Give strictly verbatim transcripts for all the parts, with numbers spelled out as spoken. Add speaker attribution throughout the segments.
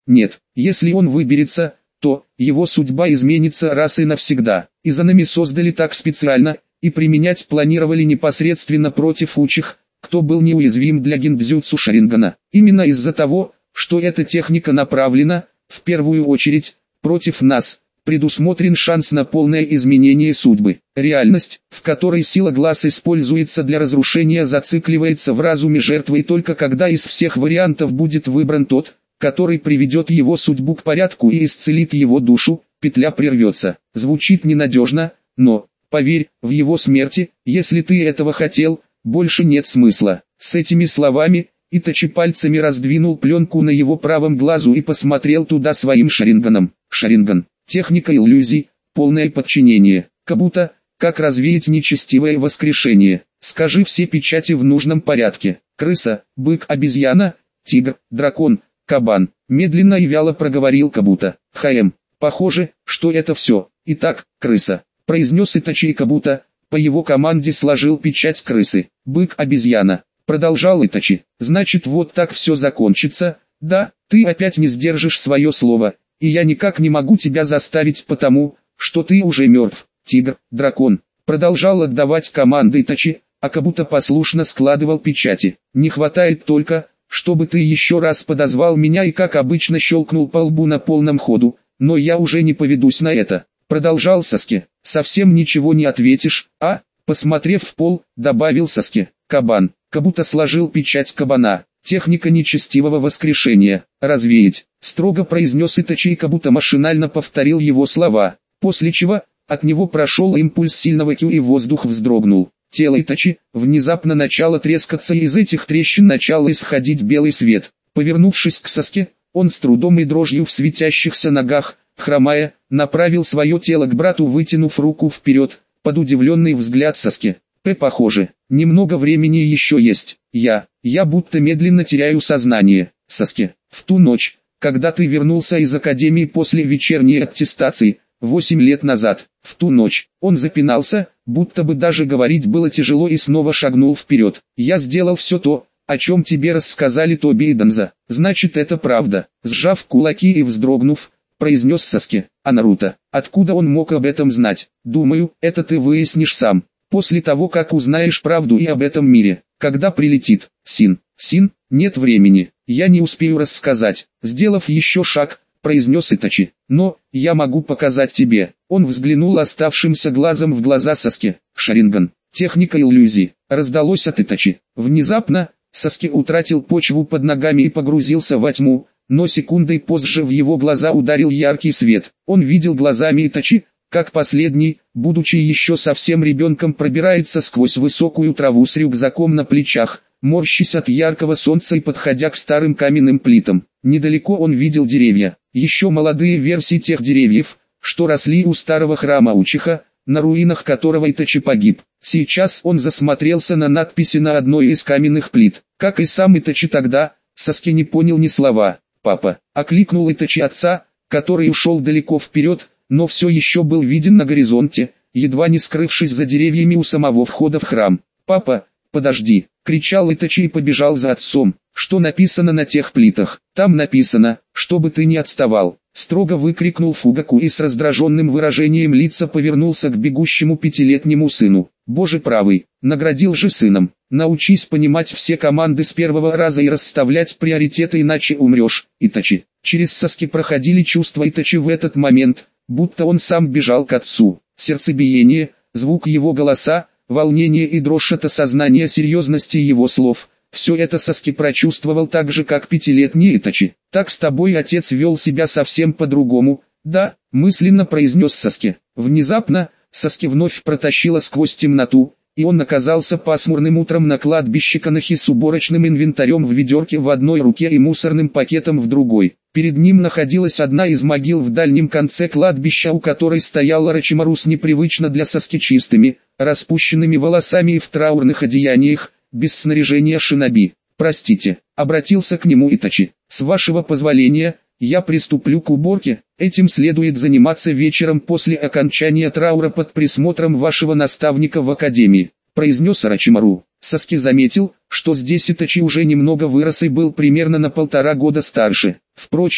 Speaker 1: Нет, если он выберется, то его судьба изменится раз и навсегда. Изанами создали так специально, и применять планировали непосредственно против учих, кто был неуязвим для гиндзюцу Шарингана. Именно из-за того, что эта техника направлена, в первую очередь, против нас, предусмотрен шанс на полное изменение судьбы. Реальность, в которой сила глаз используется для разрушения, зацикливается в разуме жертвы, и только когда из всех вариантов будет выбран тот, который приведет его судьбу к порядку и исцелит его душу, петля прервется. Звучит ненадежно, но, поверь, в его смерти, если ты этого хотел, больше нет смысла. С этими словами, Итачи пальцами раздвинул пленку на его правом глазу и посмотрел туда своим шаринганом. Шаринган. Техника иллюзий, полное подчинение. Кабута, как развеять нечестивое воскрешение. Скажи все печати в нужном порядке. Крыса, бык, обезьяна, тигр, дракон, кабан. Медленно и вяло проговорил Кабута. Хаем. Похоже, что это все. Итак, крыса. Произнес Итачи, и Кабута, по его команде сложил печать крысы. Бык, обезьяна. Продолжал Итачи. Значит, вот так все закончится. Да, ты опять не сдержишь свое слово, и я никак не могу тебя заставить, потому что ты уже мертв. Тигр, дракон. Продолжал отдавать команды Итачи, а Кабута послушно складывал печати. Не хватает только, чтобы ты еще раз подозвал меня и как обычно щелкнул по лбу на полном ходу, но я уже не поведусь на это. Продолжал Саски. Совсем ничего не ответишь, а? Посмотрев в пол, добавил Саски. Кабан. Кабута сложил печать кабана. Техника нечестивого воскрешения. Развеять. Строго произнес Итачи, и Кабута машинально повторил его слова. После чего, от него прошел импульс сильного кю, и воздух вздрогнул. Тело Итачи внезапно начало трескаться, и из этих трещин начал исходить белый свет. Повернувшись к Саске, он с трудом и дрожью в светящихся ногах, хромая, направил свое тело к брату, вытянув руку вперед, под удивленный взгляд Саски. П, похоже, немного времени еще есть. Я, я будто медленно теряю сознание. Саски, в ту ночь, когда ты вернулся из академии после вечерней аттестации, восемь лет назад, в ту ночь, он запинался, будто бы даже говорить было тяжело, и снова шагнул вперед. Я сделал все то, о чем тебе рассказали Тоби и Данза. Значит, это правда. Сжав кулаки и вздрогнув, произнес Саски. А Наруто, откуда он мог об этом знать? Думаю, это ты выяснишь сам. После того, как узнаешь правду и об этом мире. Когда прилетит, Син. Син, нет времени, я не успею рассказать. Сделав еще шаг, произнес Итачи. Но, я могу показать тебе. Он взглянул оставшимся глазом в глаза Саски. Шаринган. Техника иллюзий. Раздалось от Итачи. Внезапно, Саски утратил почву под ногами и погрузился во тьму, но секундой позже в его глаза ударил яркий свет. Он видел глазами Итачи, как последний, будучи еще совсем ребенком, пробирается сквозь высокую траву с рюкзаком на плечах, морщась от яркого солнца и подходя к старым каменным плитам. Недалеко он видел деревья, еще молодые версии тех деревьев, что росли у старого храма Учиха, на руинах которого Итачи погиб. Сейчас он засмотрелся на надписи на одной из каменных плит. Как и сам Итачи тогда, Саски не понял ни слова. «Папа!» — окликнул Итачи отца, который ушел далеко вперед, но все еще был виден на горизонте, едва не скрывшись за деревьями у самого входа в храм. «Папа, подожди!» — кричал Итачи и побежал за отцом. «Что написано на тех плитах?» «Там написано, чтобы ты не отставал!» — строго выкрикнул Фугаку и с раздраженным выражением лица повернулся к бегущему пятилетнему сыну. «Боже правый, наградил же сыном! Научись понимать все команды с первого раза и расставлять приоритеты, иначе умрешь, Итачи!» Через Саски проходили чувства Итачи в этот момент, будто он сам бежал к отцу. Сердцебиение, звук его голоса, волнение и дрожь от осознания серьезности его слов. Все это Саски прочувствовал так же, как пятилетний Итачи. «Так с тобой отец вел себя совсем по-другому, да?» — мысленно произнес Саски. Внезапно, Саски вновь протащило сквозь темноту, и он оказался пасмурным утром на кладбище Канахи с уборочным инвентарем в ведерке в одной руке и мусорным пакетом в другой. Перед ним находилась одна из могил в дальнем конце кладбища, у которой стоял Орочимару с непривычно для Саски чистыми, распущенными волосами и в траурных одеяниях, без снаряжения шиноби. «Простите», — обратился к нему Итачи, — «с вашего позволения, я приступлю к уборке, этим следует заниматься вечером после окончания траура под присмотром вашего наставника в академии», — произнес Орочимару. Саски заметил, что здесь Итачи уже немного вырос и был примерно на полтора года старше. Впрочем,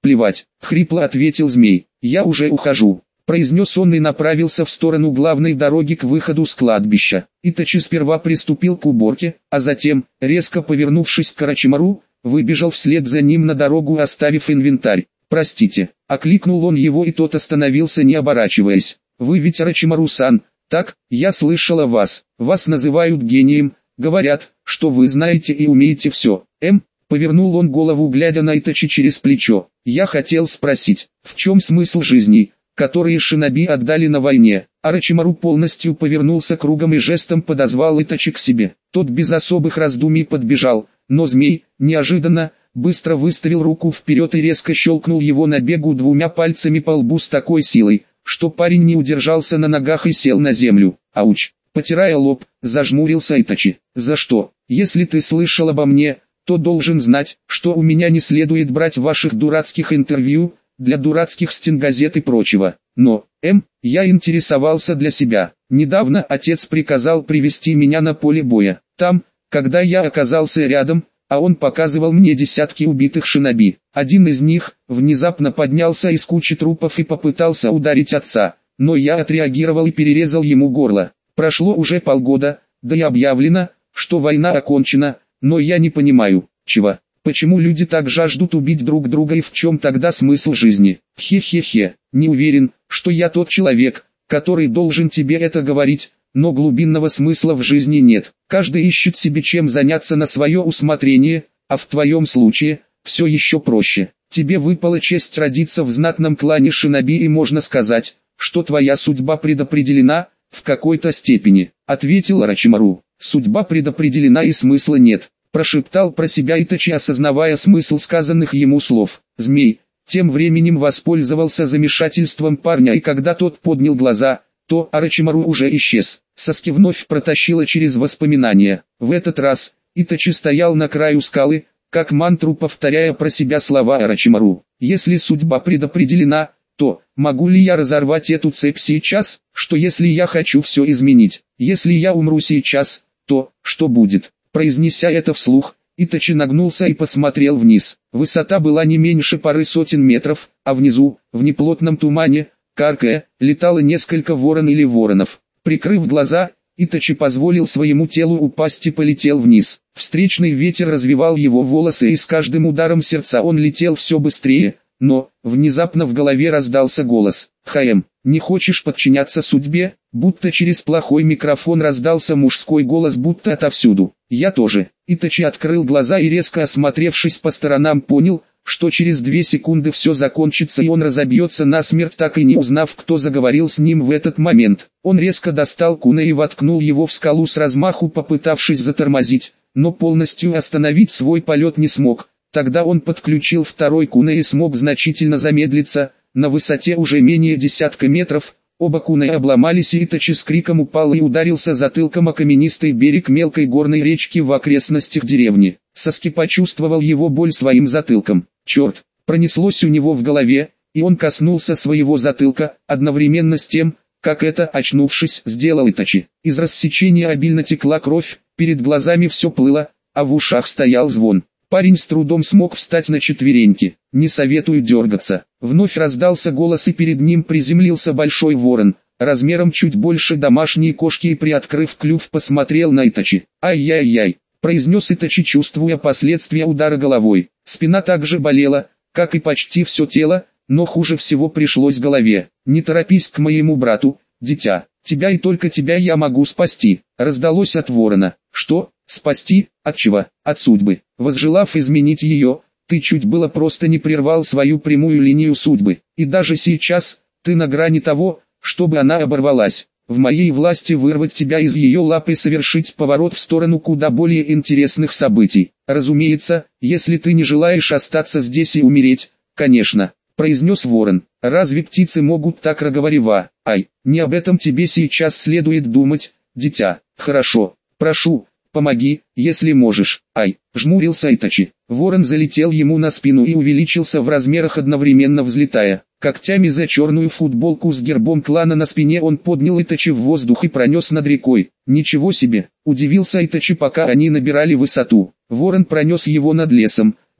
Speaker 1: Плевать, хрипло ответил змей. Я уже ухожу, произнес он и направился в сторону главной дороги к выходу с кладбища. Итачи сперва приступил к уборке, а затем, резко повернувшись к Орочимару, выбежал вслед за ним на дорогу, оставив инвентарь. «Простите», — окликнул он его, и тот остановился, не оборачиваясь. «Вы ведь Орочимару-сан, так? Я слышала вас. Вас называют гением, говорят, что вы знаете и умеете все». М. Повернул он голову, глядя на Итачи через плечо. «Я хотел спросить, в чем смысл жизни, которые шиноби отдали на войне?» Орочимару полностью повернулся кругом и жестом подозвал Итачи к себе. Тот без особых раздумий подбежал, но змей, неожиданно, быстро выставил руку вперед и резко щелкнул его на бегу двумя пальцами по лбу с такой силой, что парень не удержался на ногах и сел на землю. «Ауч!» Потирая лоб, зажмурился Итачи. «За что? Если ты слышал обо мне, то должен знать, что у меня не следует брать ваших дурацких интервью, для дурацких стенгазет и прочего. Но, М, я интересовался для себя. Недавно отец приказал привести меня на поле боя. Там, когда я оказался рядом, а он показывал мне десятки убитых шиноби. Один из них внезапно поднялся из кучи трупов и попытался ударить отца, но я отреагировал и перерезал ему горло. Прошло уже полгода, да и объявлено, что война окончена, но я не понимаю, чего, почему люди так жаждут убить друг друга и в чем тогда смысл жизни. Хе-хе-хе, не уверен, что я тот человек, который должен тебе это говорить, но глубинного смысла в жизни нет. Каждый ищет себе чем заняться на свое усмотрение, а в твоем случае, все еще проще. Тебе выпала честь родиться в знатном клане шиноби, и можно сказать, что твоя судьба предопределена, в какой-то степени, ответил Орочимару. Судьба предопределена и смысла нет, прошептал про себя Итачи, осознавая смысл сказанных ему слов. Змей тем временем воспользовался замешательством парня, и когда тот поднял глаза, то Орочимару уже исчез. Саски вновь протащила через воспоминания. В этот раз Итачи стоял на краю скалы, как мантру повторяя про себя слова Орочимару. Если судьба предопределена, то могу ли я разорвать эту цепь сейчас? Что если я хочу все изменить? Если я умру сейчас, то что будет? Произнеся это вслух, Итачи нагнулся и посмотрел вниз. Высота была не меньше пары сотен метров, а внизу, в неплотном тумане, каркая, летало несколько ворон или воронов. Прикрыв глаза, Итачи позволил своему телу упасть и полетел вниз. Встречный ветер развивал его волосы, и с каждым ударом сердца он летел все быстрее, но, внезапно в голове раздался голос. «Хаэм, не хочешь подчиняться судьбе?» Будто через плохой микрофон раздался мужской голос, будто отовсюду. «Я тоже». Итачи открыл глаза и, резко осмотревшись по сторонам, понял, что через две секунды все закончится и он разобьется насмерть, так и не узнав, кто заговорил с ним в этот момент. Он резко достал куна и воткнул его в скалу с размаху, попытавшись затормозить, но полностью остановить свой полет не смог. Тогда он подключил второй куна и смог значительно замедлиться, на высоте уже менее десятка метров. Оба куна обломались, и Итачи с криком упал и ударился затылком о каменистый берег мелкой горной речки в окрестностях деревни. Саски почувствовал его боль своим затылком. Черт, пронеслось у него в голове, и он коснулся своего затылка, одновременно с тем, как это, очнувшись, сделал Итачи. Из рассечения обильно текла кровь, перед глазами все плыло, а в ушах стоял звон. Парень с трудом смог встать на четвереньки. «Не советую дергаться». Вновь раздался голос, и перед ним приземлился большой ворон, размером чуть больше домашней кошки, и, приоткрыв клюв, посмотрел на Итачи. «Ай-яй-яй», произнес Итачи, чувствуя последствия удара головой. Спина также болела, как и почти все тело, но хуже всего пришлось голове. «Не торопись к моему брату, дитя. Тебя и только тебя я могу спасти», раздалось от ворона. «Что? Спасти? От чего? От судьбы. Возжелав изменить ее, ты чуть было просто не прервал свою прямую линию судьбы. И даже сейчас, ты на грани того, чтобы она оборвалась. В моей власти вырвать тебя из ее лап и совершить поворот в сторону куда более интересных событий. Разумеется, если ты не желаешь остаться здесь и умереть, конечно», произнес ворон. «Разве птицы могут так разговаривать? Ай, не об этом тебе сейчас следует думать, дитя. Хорошо, прошу, помоги, если можешь». «Ай!» — жмурился Итачи. Ворон залетел ему на спину и увеличился в размерах, одновременно взлетая. Когтями за черную футболку с гербом клана на спине он поднял Итачи в воздух и пронес над рекой. «Ничего себе!» — удивился Итачи, пока они набирали высоту. Ворон пронес его над лесом,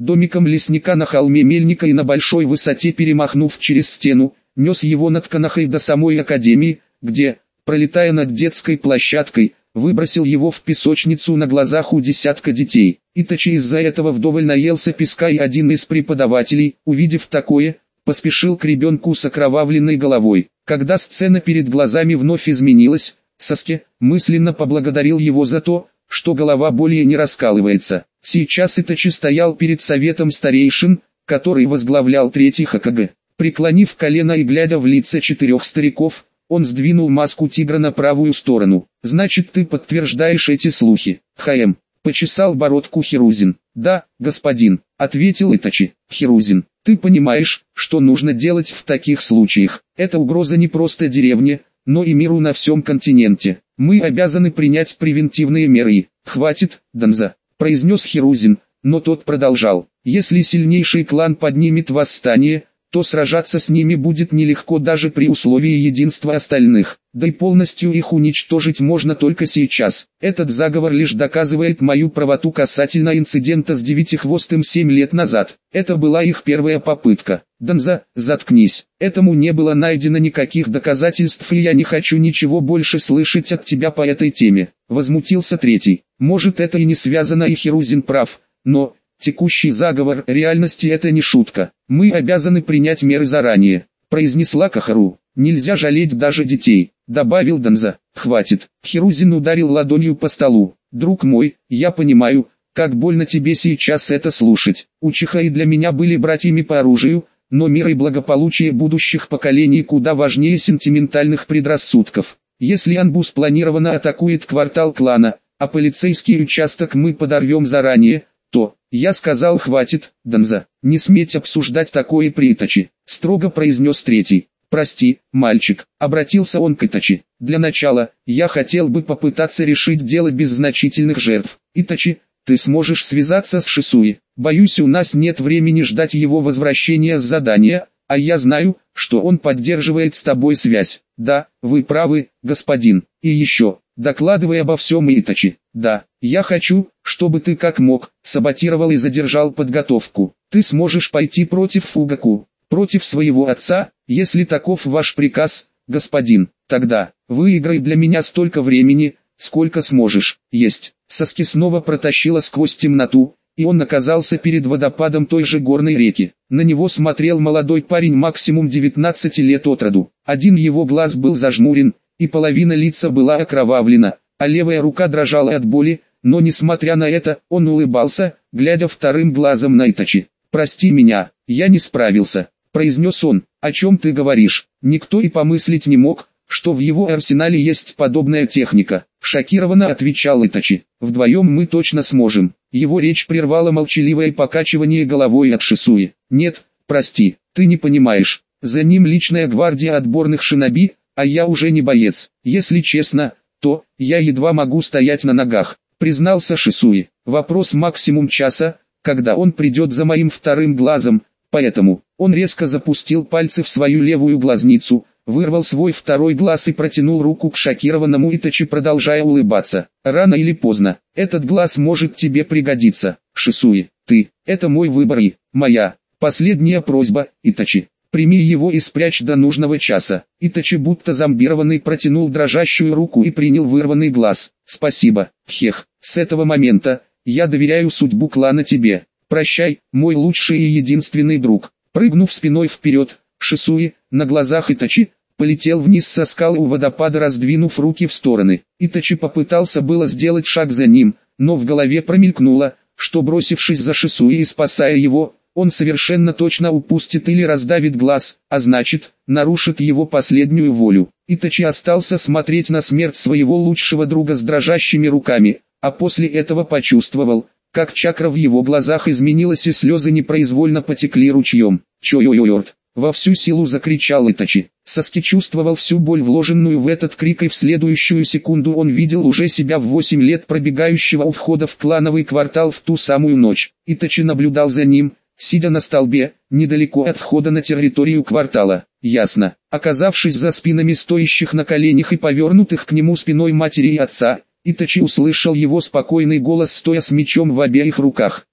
Speaker 1: домиком лесника на холме Мельника и на большой высоте перемахнув через стену, нес его над Канахой до самой академии, где, пролетая над детской площадкой, выбросил его в песочницу на глазах у десятка детей. Итачи из-за этого вдоволь наелся песка, и один из преподавателей, увидев такое, поспешил к ребенку с окровавленной головой. Когда сцена перед глазами вновь изменилась, Саски мысленно поблагодарил его за то, что голова более не раскалывается. Сейчас Итачи стоял перед советом старейшин, который возглавлял третий Хокаге. Преклонив колено и глядя в лица четырех стариков, он сдвинул маску тигра на правую сторону. «Значит, ты подтверждаешь эти слухи?» «Хаэм», — почесал бородку Хирузин. «Да, господин», — ответил Итачи. «Хирузин, ты понимаешь, что нужно делать в таких случаях? Это угроза не просто деревне, но и миру на всем континенте. Мы обязаны принять превентивные меры». «Хватит, Данза», — произнес Хирузин, но тот продолжал. «Если сильнейший клан поднимет восстание, то сражаться с ними будет нелегко даже при условии единства остальных, да и полностью их уничтожить можно только сейчас. Этот заговор лишь доказывает мою правоту касательно инцидента с Девятихвостым семь лет назад. Это была их первая попытка. Данза, заткнись. Этому не было найдено никаких доказательств, и я не хочу ничего больше слышать от тебя по этой теме», — возмутился третий. «Может, это и не связано, и Хирузин прав, но... текущий заговор, реальности это не шутка. Мы обязаны принять меры заранее», — произнесла Кахару. «Нельзя жалеть даже детей», — добавил Данза. «Хватит». Хирузин ударил ладонью по столу. «Друг мой, я понимаю, как больно тебе сейчас это слушать. Учиха и для меня были братьями по оружию, но мир и благополучие будущих поколений куда важнее сентиментальных предрассудков. Если Анбу спланированно атакует квартал клана, а полицейский участок мы подорвем заранее, то, я сказал, хватит, Данза, не сметь обсуждать такое при Итачи», — строго произнес третий. «Прости, мальчик», — обратился он к Итачи. «Для начала, я хотел бы попытаться решить дело без значительных жертв. Итачи, ты сможешь связаться с Шисуи? Боюсь, у нас нет времени ждать его возвращения с задания, а я знаю, что он поддерживает с тобой связь». «Да, вы правы, господин. И еще, докладывай обо всем Итачи». «Да, я хочу, чтобы ты как мог, саботировал и задержал подготовку. Ты сможешь пойти против Фугаку, против своего отца, если таков ваш приказ, господин. Тогда, выиграй для меня столько времени, сколько сможешь». «Есть». Саски снова протащила сквозь темноту, и он оказался перед водопадом той же горной реки. На него смотрел молодой парень максимум девятнадцати лет от роду. Один его глаз был зажмурен, и половина лица была окровавлена, а левая рука дрожала от боли, но несмотря на это, он улыбался, глядя вторым глазом на Итачи. «Прости меня, я не справился», — произнес он. «О чем ты говоришь?» Никто и помыслить не мог, что в его арсенале есть подобная техника. Шокированно отвечал Итачи. «Вдвоем мы точно сможем». Его речь прервало молчаливое покачивание головой от Шисуи. «Нет, прости, ты не понимаешь. За ним личная гвардия отборных шиноби, а я уже не боец. Если честно, то я едва могу стоять на ногах», — признался Шисуи. «Вопрос максимум часа, когда он придет за моим вторым глазом, поэтому...» Он резко запустил пальцы в свою левую глазницу, вырвал свой второй глаз и протянул руку к шокированному Итачи, продолжая улыбаться. «Рано или поздно, этот глаз может тебе пригодиться, Шисуи. Ты, это мой выбор и моя последняя просьба, Итачи. Прими его и спрячь до нужного часа». Итачи, будто зомбированный, протянул дрожащую руку и принял вырванный глаз. «Спасибо, Хех, с этого момента, я доверяю судьбу клана тебе. Прощай, мой лучший и единственный друг». Прыгнув спиной вперед, Шисуи, на глазах Итачи, полетел вниз со скалы у водопада, раздвинув руки в стороны. Итачи попытался было сделать шаг за ним, но в голове промелькнуло, что, бросившись за Шисуи и спасая его, он совершенно точно упустит или раздавит глаз, а значит, нарушит его последнюю волю. Итачи остался смотреть на смерть своего лучшего друга с дрожащими руками, а после этого почувствовал, как чакра в его глазах изменилась и слезы непроизвольно потекли ручьем. «Чо-йо-йорт!» — во всю силу закричал Итачи. Саски чувствовал всю боль, вложенную в этот крик, и в следующую секунду он видел уже себя в восемь лет пробегающего у входа в клановый квартал в ту самую ночь. Итачи наблюдал за ним, сидя на столбе, недалеко от входа на территорию квартала. Ясно. Оказавшись за спинами стоящих на коленях и повернутых к нему спиной матери и отца, Итачи услышал его спокойный голос, стоя с мечом в обеих руках.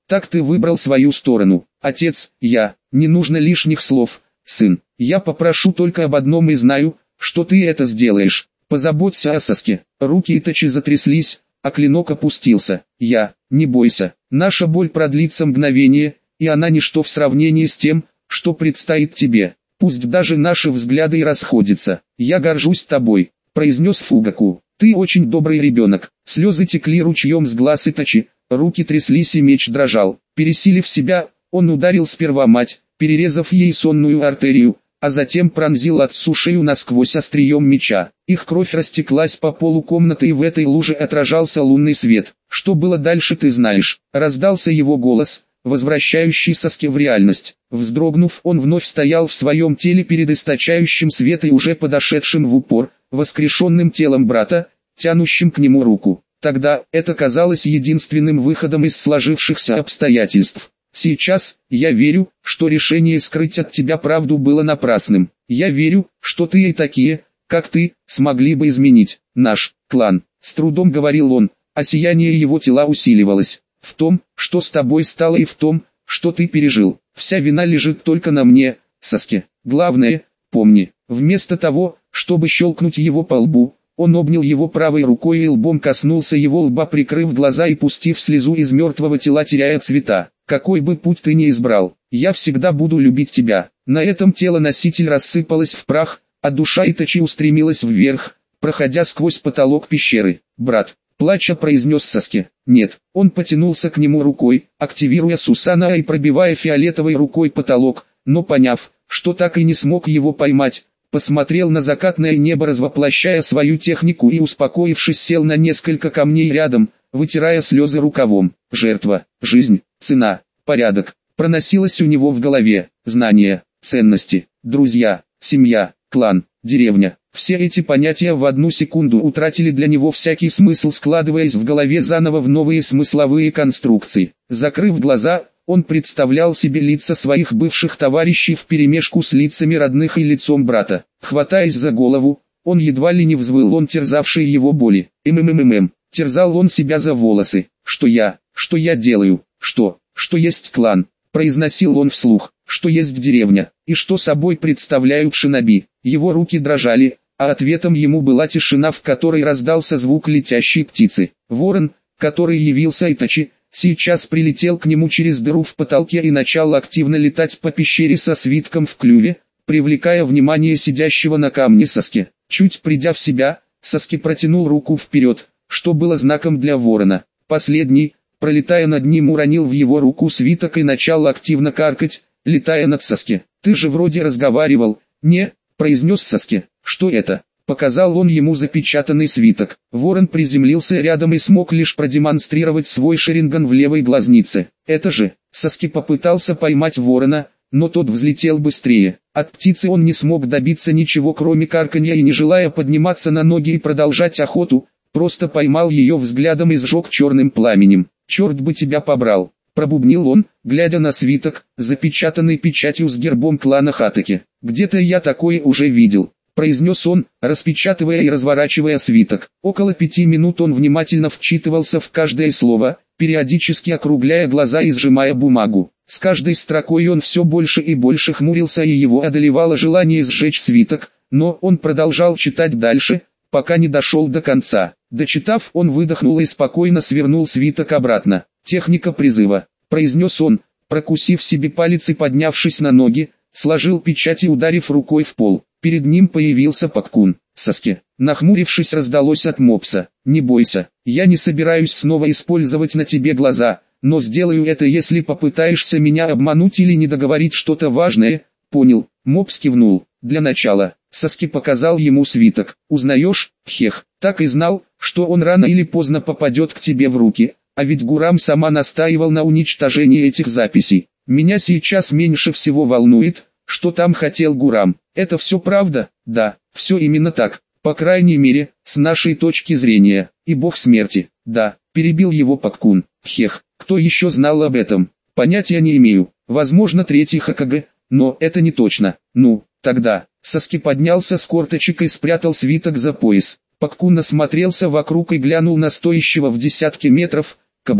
Speaker 1: Так ты выбрал свою сторону. Отец, я, не нужно лишних слов, сын. Я попрошу только об одном и знаю, что ты это сделаешь. Позаботься о Саске. Руки Итачи затряслись, а клинок опустился. Я, не бойся, наша боль продлится мгновение, и она ничто в сравнении с тем, что предстоит тебе. Пусть даже наши взгляды и расходятся. Я горжусь тобой, произнес Фугаку. Ты очень добрый ребенок. Слезы текли ручьем с глаз Итачи, руки тряслись и меч дрожал. Пересилив себя, он ударил сперва мать, перерезав ей сонную артерию, а затем пронзил отцу шею насквозь острием меча. Их кровь растеклась по полу комнаты, и в этой луже отражался лунный свет. Что было дальше, ты знаешь. Раздался его голос, возвращающий Саске в реальность. Вздрогнув, он вновь стоял в своем теле перед источающим свет и уже подошедшим в упор, воскрешенным телом брата, тянущим к нему руку. Тогда это казалось единственным выходом из сложившихся обстоятельств. Сейчас, я верю, что решение скрыть от тебя правду было напрасным. Я верю, что ты и такие, как ты, смогли бы изменить наш клан. С трудом говорил он, а сияние его тела усиливалось. В том, что с тобой стало, и в том, что ты пережил. Вся вина лежит только на мне, Саске. Главное, помни, вместо того, чтобы щелкнуть его по лбу, он обнял его правой рукой и лбом коснулся его лба, прикрыв глаза и пустив слезу из мертвого тела, теряя цвета. Какой бы путь ты ни избрал, я всегда буду любить тебя. На этом тело-носитель рассыпалось в прах, а душа Итачи устремилась вверх, проходя сквозь потолок пещеры. «Брат», плача произнес Саске. «Нет». Он потянулся к нему рукой, активируя Сусана и пробивая фиолетовой рукой потолок, но поняв, что так и не смог его поймать, посмотрел на закатное небо, развоплощая свою технику, и, успокоившись, сел на несколько камней рядом, вытирая слезы рукавом. Жертва, жизнь, цена, порядок. Проносилось у него в голове. Знания, ценности, друзья, семья, клан, деревня. Все эти понятия в одну секунду утратили для него всякий смысл, складываясь в голове заново в новые смысловые конструкции. Закрыв глаза, он представлял себе лица своих бывших товарищей вперемешку с лицами родных и лицом брата. Хватаясь за голову, он едва ли не взвыл, он терзавший его боли. ММММ. Терзал он себя за волосы. Что я, что я делаю, что, что есть клан, произносил он вслух, что есть деревня, и что собой представляют шиноби. Его руки дрожали, а ответом ему была тишина, в которой раздался звук летящей птицы. Ворон, который явился Итачи, сейчас прилетел к нему через дыру в потолке и начал активно летать по пещере со свитком в клюве, привлекая внимание сидящего на камне Саске. Чуть придя в себя, Саске протянул руку вперед, что было знаком для ворона. Последний, пролетая над ним, уронил в его руку свиток и начал активно каркать, летая над Саске. «Ты же вроде разговаривал, не?» – произнес Саске. «Что это?» – показал он ему запечатанный свиток. Ворон приземлился рядом и смог лишь продемонстрировать свой шаринган в левой глазнице. «Это же...» – Саске попытался поймать ворона, но тот взлетел быстрее. От птицы он не смог добиться ничего, кроме карканья, и, не желая подниматься на ноги и продолжать охоту, просто поймал ее взглядом и сжег черным пламенем. «Черт бы тебя побрал!» – пробубнил он, глядя на свиток, запечатанный печатью с гербом клана Хатаки. «Где-то я такое уже видел», – произнес он, распечатывая и разворачивая свиток. Около пяти минут он внимательно вчитывался в каждое слово, периодически округляя глаза и сжимая бумагу. С каждой строкой он все больше и больше хмурился, и его одолевало желание сжечь свиток, но он продолжал читать дальше, пока не дошел до конца. Дочитав, он выдохнул и спокойно свернул свиток обратно. «Техника призыва», – произнес он, прокусив себе палец и, поднявшись на ноги, сложил печать и, ударив рукой в пол. Перед ним появился Паккун. «Саске», нахмурившись, раздалось от мопса. «Не бойся, я не собираюсь снова использовать на тебе глаза, но сделаю это, если попытаешься меня обмануть или не договорить что-то важное». «Понял», мопс кивнул. «Для начала». Саске показал ему свиток. «Узнаешь?» «Хех, так и знал, что он рано или поздно попадет к тебе в руки, а ведь Гурам сама настаивал на уничтожении этих записей. Меня сейчас меньше всего волнует, что там хотел Гурам. Это все правда?» «Да, все именно так, по крайней мере, с нашей точки зрения. И бог смерти». «Да», перебил его Паккун. «Хех, кто еще знал об этом?» «Понятия не имею. Возможно, третий Хокаге, но это не точно. Ну, тогда...» Саске поднялся с корточек и спрятал свиток за пояс. Паккун осмотрелся вокруг и глянул на стоящего в десятки метров, Кабута.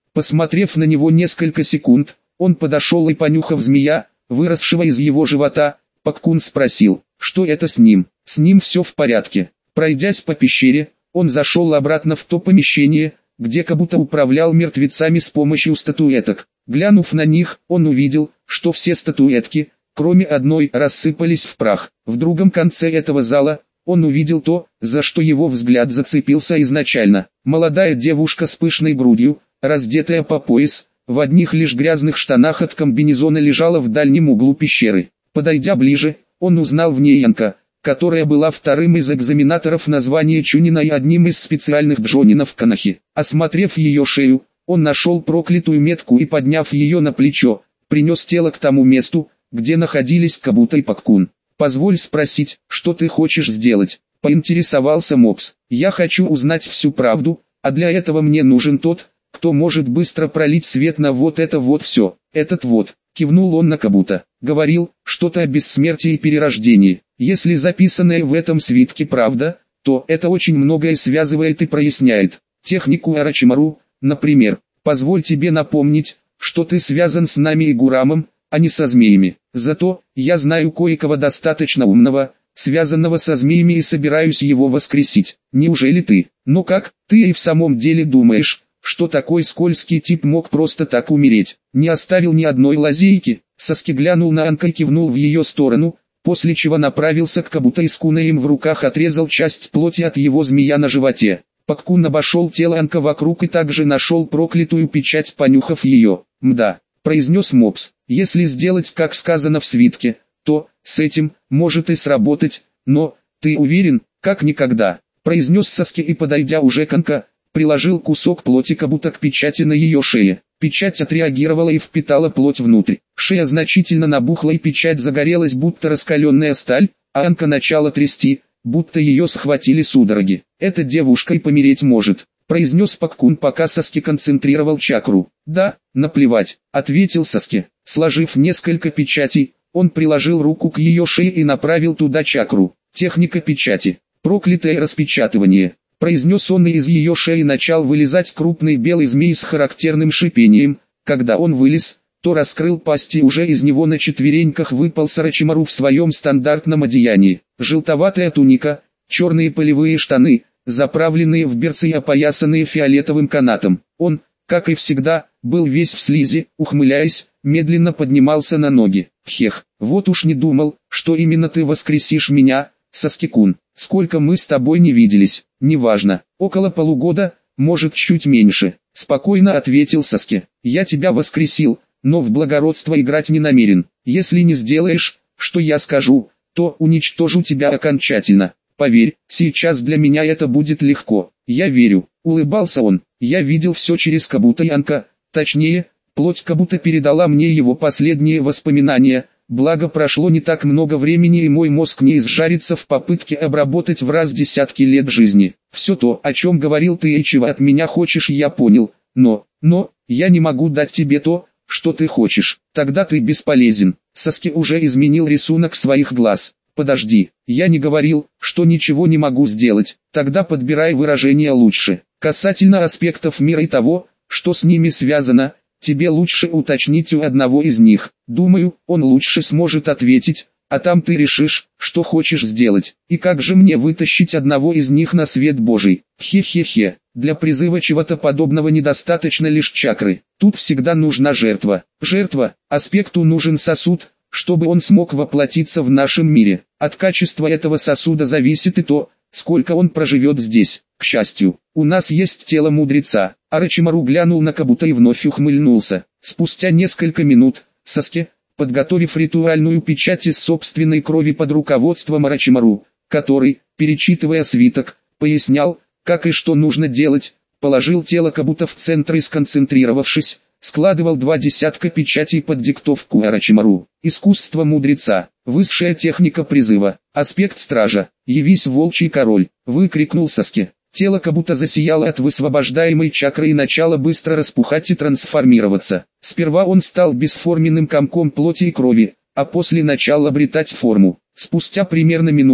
Speaker 1: Посмотрев на него несколько секунд, он подошел и, понюхав змея, выросшего из его живота, Пак-кун спросил, что это с ним. С ним все в порядке. Пройдясь по пещере, он зашел обратно в то помещение, где как будто управлял мертвецами с помощью статуэток. Глянув на них, он увидел, что все статуэтки, кроме одной, рассыпались в прах. В другом конце этого зала, он увидел то, за что его взгляд зацепился изначально. Молодая девушка с пышной грудью, раздетая по пояс, в одних лишь грязных штанах от комбинезона лежала в дальнем углу пещеры. Подойдя ближе, он узнал в ней Янка, которая была вторым из экзаменаторов на звание Чунина и одним из специальных джонинов Канахи. Осмотрев ее шею, он нашел проклятую метку и, подняв ее на плечо, принес тело к тому месту, где находились Кабуто и Пак-кун. «Позволь спросить, что ты хочешь сделать?» — поинтересовался Мопс. «Я хочу узнать всю правду, а для этого мне нужен тот, кто может быстро пролить свет на вот это вот все. Этот вот», — кивнул он на Кабуто, — говорил что-то о бессмертии и перерождении. Если записанное в этом свитке правда, то это очень многое связывает и проясняет. Технику Орочимару, например. Позволь тебе напомнить, что ты связан с нами и Гурамом, а не со змеями. Зато, я знаю кое-кого достаточно умного, связанного со змеями, и собираюсь его воскресить. Неужели ты? Но как, ты и в самом деле думаешь, что такой скользкий тип мог просто так умереть? Не оставил ни одной лазейки?» Саски глянул на Анка и кивнул в ее сторону, после чего направился к Кабуто и с кунаем в руках отрезал часть плоти от его змея на животе. Пак-кун обошел тело Анка вокруг и также нашел проклятую печать, понюхав ее. «Мда», — произнес Мопс, — «если сделать, как сказано в свитке, то, с этим, может и сработать, но, ты уверен?» «Как никогда», — произнес Саски и, подойдя уже к Анка, приложил кусок плоти Кабуто к печати на ее шее. Печать отреагировала и впитала плоть внутрь. Шея значительно набухла и печать загорелась, будто раскаленная сталь, а Анка начала трясти, будто ее схватили судороги. «Эта девушка и помереть может», — произнес Пак-кун, пока Саски концентрировал чакру. «Да, наплевать», — ответил Саски. Сложив несколько печатей, он приложил руку к ее шее и направил туда чакру. «Техника печати. Проклятое распечатывание», — произнес он, и из ее шеи начал вылезать крупный белый змей с характерным шипением. Когда он вылез, то раскрыл пасть, и уже из него на четвереньках выпал Орочимару в своем стандартном одеянии. Желтоватая туника, черные полевые штаны, заправленные в берцы и опоясанные фиолетовым канатом. Он, как и всегда, был весь в слизи, ухмыляясь, медленно поднимался на ноги. «Хех, вот уж не думал, что именно ты воскресишь меня, Саски-кун. Сколько мы с тобой не виделись?» «Неважно, около полугода, может чуть меньше», — спокойно ответил Саски. «Я тебя воскресил, но в благородство играть не намерен. Если не сделаешь, что я скажу, то уничтожу тебя окончательно. Поверь, сейчас для меня это будет легко. Я верю», — улыбался он. «Я видел все через Кабуто и Анка, точнее, плоть Кабуто передала мне его последние воспоминания. Благо прошло не так много времени, и мой мозг не изжарится в попытке обработать в раз десятки лет жизни. Все то, о чем говорил ты и чего от меня хочешь, я понял, но, но, я не могу дать тебе то, что ты хочешь. Тогда ты бесполезен». Саски уже изменил рисунок своих глаз. «Подожди, я не говорил, что ничего не могу сделать. Тогда подбирай выражение лучше. Касательно аспектов мира и того, что с ними связано, тебе лучше уточнить у одного из них. Думаю, он лучше сможет ответить, а там ты решишь, что хочешь сделать. И как же мне вытащить одного из них на свет Божий? Хе-хе-хе, для призыва чего-то подобного недостаточно лишь чакры. Тут всегда нужна жертва. Жертва, аспекту нужен сосуд, чтобы он смог воплотиться в нашем мире. От качества этого сосуда зависит и то, сколько он проживет здесь. К счастью, у нас есть тело мудреца». Орочимару глянул на Кабуто и вновь ухмыльнулся. Спустя несколько минут, Саски, подготовив ритуальную печать из собственной крови под руководством Орочимару, который, перечитывая свиток, пояснял, как и что нужно делать, положил тело Кабуто в центр и, сконцентрировавшись, складывал два десятка печатей под диктовку Орочимару. «Искусство мудреца, высшая техника призыва, аспект стража, явись волчий король», — выкрикнул Саски. Тело Кабуто засияло от высвобождаемой чакры и начало быстро распухать и трансформироваться. Сперва он стал бесформенным комком плоти и крови, а после начал обретать форму. Спустя примерно минуту,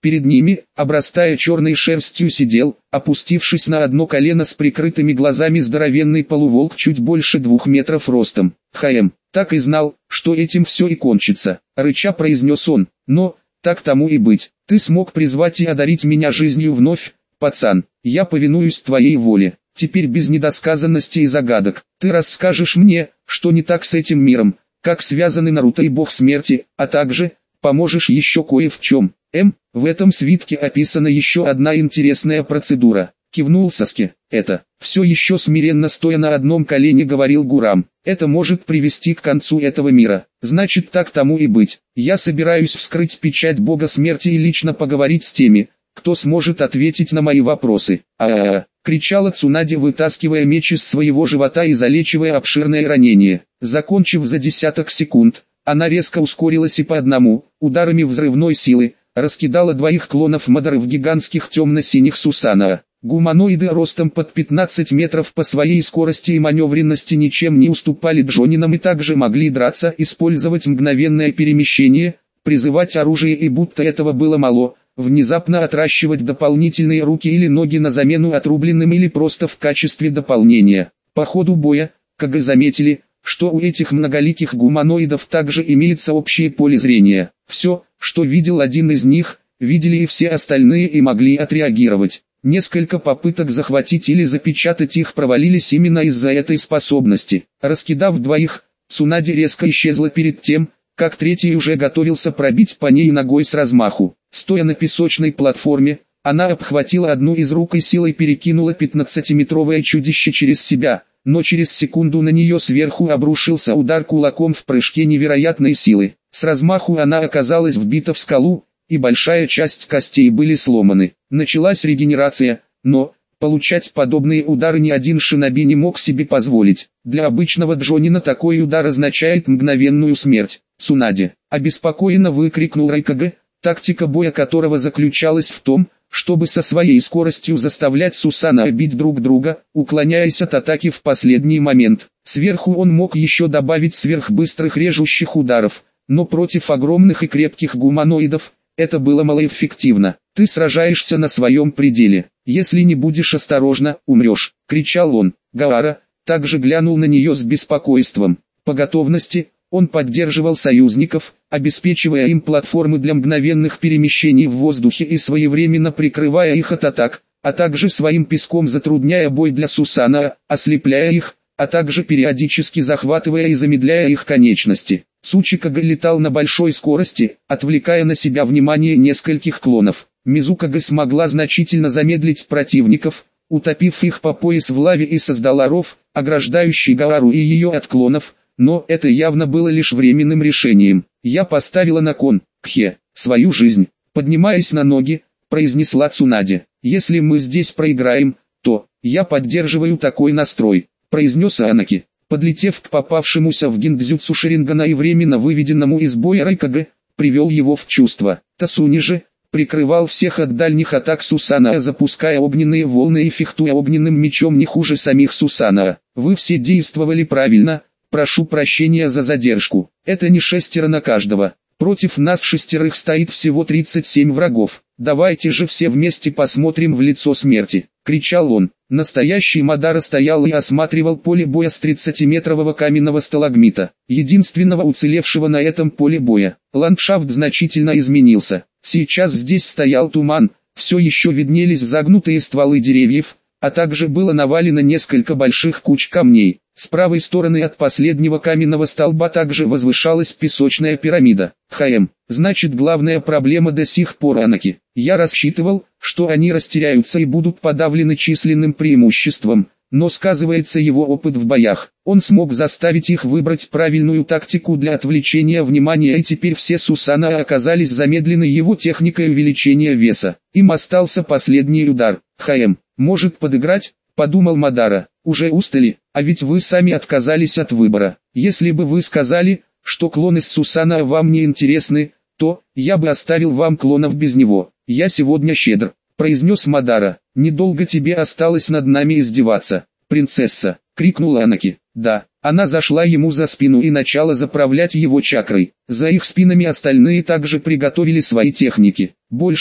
Speaker 1: Перед ними, обрастая черной шерстью, сидел, опустившись на одно колено с прикрытыми глазами, здоровенный полуволк чуть больше двух метров ростом. «Хаем, так и знал, что этим все и кончится», — рыча произнес он. «Но, так тому и быть, ты смог призвать и одарить меня жизнью вновь, пацан, я повинуюсь твоей воле. Теперь без недосказанности и загадок, ты расскажешь мне, что не так с этим миром, как связаны Наруто и Бог Смерти, а также поможешь еще кое в чем. М, в этом свитке описана еще одна интересная процедура», — кивнул Саске. «Это, все еще смиренно стоя на одном колене говорил Гурам, это может привести к концу этого мира. Значит, так тому и быть. Я собираюсь вскрыть печать Бога Смерти и лично поговорить с теми, кто сможет ответить на мои вопросы». «А-а-а!» — кричала Цунаде, вытаскивая меч из своего живота и залечивая обширное ранение. Закончив за десяток секунд, она резко ускорилась и по одному, ударами взрывной силы, раскидала двоих клонов Мадары в гигантских темно-синих Сусанаа. Гуманоиды ростом под пятнадцать метров по своей скорости и маневренности ничем не уступали джонинам и также могли драться, использовать мгновенное перемещение, призывать оружие, и будто этого было мало, внезапно отращивать дополнительные руки или ноги на замену отрубленным или просто в качестве дополнения. По ходу боя, как и заметили, что у этих многоликих гуманоидов также имеется общее поле зрения. Все, что видел один из них, видели и все остальные и могли отреагировать. Несколько попыток захватить или запечатать их провалились именно из-за этой способности. Раскидав двоих, Цунаде резко исчезла перед тем, как третий уже готовился пробить по ней ногой с размаху. Стоя на песочной платформе, она обхватила одну из рук и силой перекинула пятнадцатиметровое чудище через себя, но через секунду на нее сверху обрушился удар кулаком в прыжке невероятной силы. С размаху она оказалась вбита в скалу, и большая часть костей были сломаны. Началась регенерация, но получать подобные удары ни один шиноби не мог себе позволить. Для обычного джонина такой удар означает мгновенную смерть. «Цунаде!» — обеспокоенно выкрикнул Райкаге, тактика боя которого заключалась в том, чтобы со своей скоростью заставлять Сусанаа бить друг друга, уклоняясь от атаки в последний момент. Сверху он мог еще добавить сверхбыстрых режущих ударов, но против огромных и крепких гуманоидов это было малоэффективно. «Ты сражаешься на своем пределе. Если не будешь осторожна, умрешь», — кричал он. Гаара также глянул на нее с беспокойством. По готовности он поддерживал союзников, обеспечивая им платформы для мгновенных перемещений в воздухе и своевременно прикрывая их от атак, а также своим песком затрудняя бой для Сусанаа, ослепляя их, а также периодически захватывая и замедляя их конечности. Сучикага летал на большой скорости, отвлекая на себя внимание нескольких клонов. Мизукага смогла значительно замедлить противников, утопив их по пояс в лаве, и создала ров, ограждающий Гаару и ее от клонов, но это явно было лишь временным решением. «Я поставила на кон, Кхе, свою жизнь», — поднимаясь на ноги, произнесла Цунаде. «Если мы здесь проиграем, то я поддерживаю такой настрой», — произнес Анаки. Подлетев к попавшемуся в гиндзюцу Шарингана и временно выведенному из боя Райкаге, привел его в чувство. Тасуни же прикрывал всех от дальних атак Сусанаа, запуская огненные волны и фехтуя огненным мечом не хуже самих Сусанаа. «Вы все действовали правильно, прошу прощения за задержку. Это не шестеро на каждого. Против нас шестерых стоит всего тридцать семь врагов. Давайте же все вместе посмотрим в лицо смерти», — кричал он. Настоящий Мадара стоял и осматривал поле боя с тридцатиметрового каменного сталагмита, единственного уцелевшего на этом поле боя. Ландшафт значительно изменился. Сейчас здесь стоял туман, все еще виднелись загнутые стволы деревьев, а также было навалено несколько больших куч камней. С правой стороны от последнего каменного столба также возвышалась песочная пирамида. «Хаем, значит, главная проблема до сих пор Анаки. Я рассчитывал, что они растеряются и будут подавлены численным преимуществом, но сказывается его опыт в боях. Он смог заставить их выбрать правильную тактику для отвлечения внимания, и теперь все Сусанаа оказались замедлены его техникой увеличения веса. Им остался последний удар. Хаем, может подыграть?» — подумал Мадара. «Уже устали, а ведь вы сами отказались от выбора. Если бы вы сказали, что клоны с Сусанаа вам не интересны, то я бы оставил вам клонов без него. Я сегодня щедр», — произнес Мадара. «Недолго тебе осталось над нами издеваться, принцесса», — крикнула Анаки. «Да». Она зашла ему за спину и начала заправлять его чакрой. За их спинами остальные также приготовили свои техники. Больше,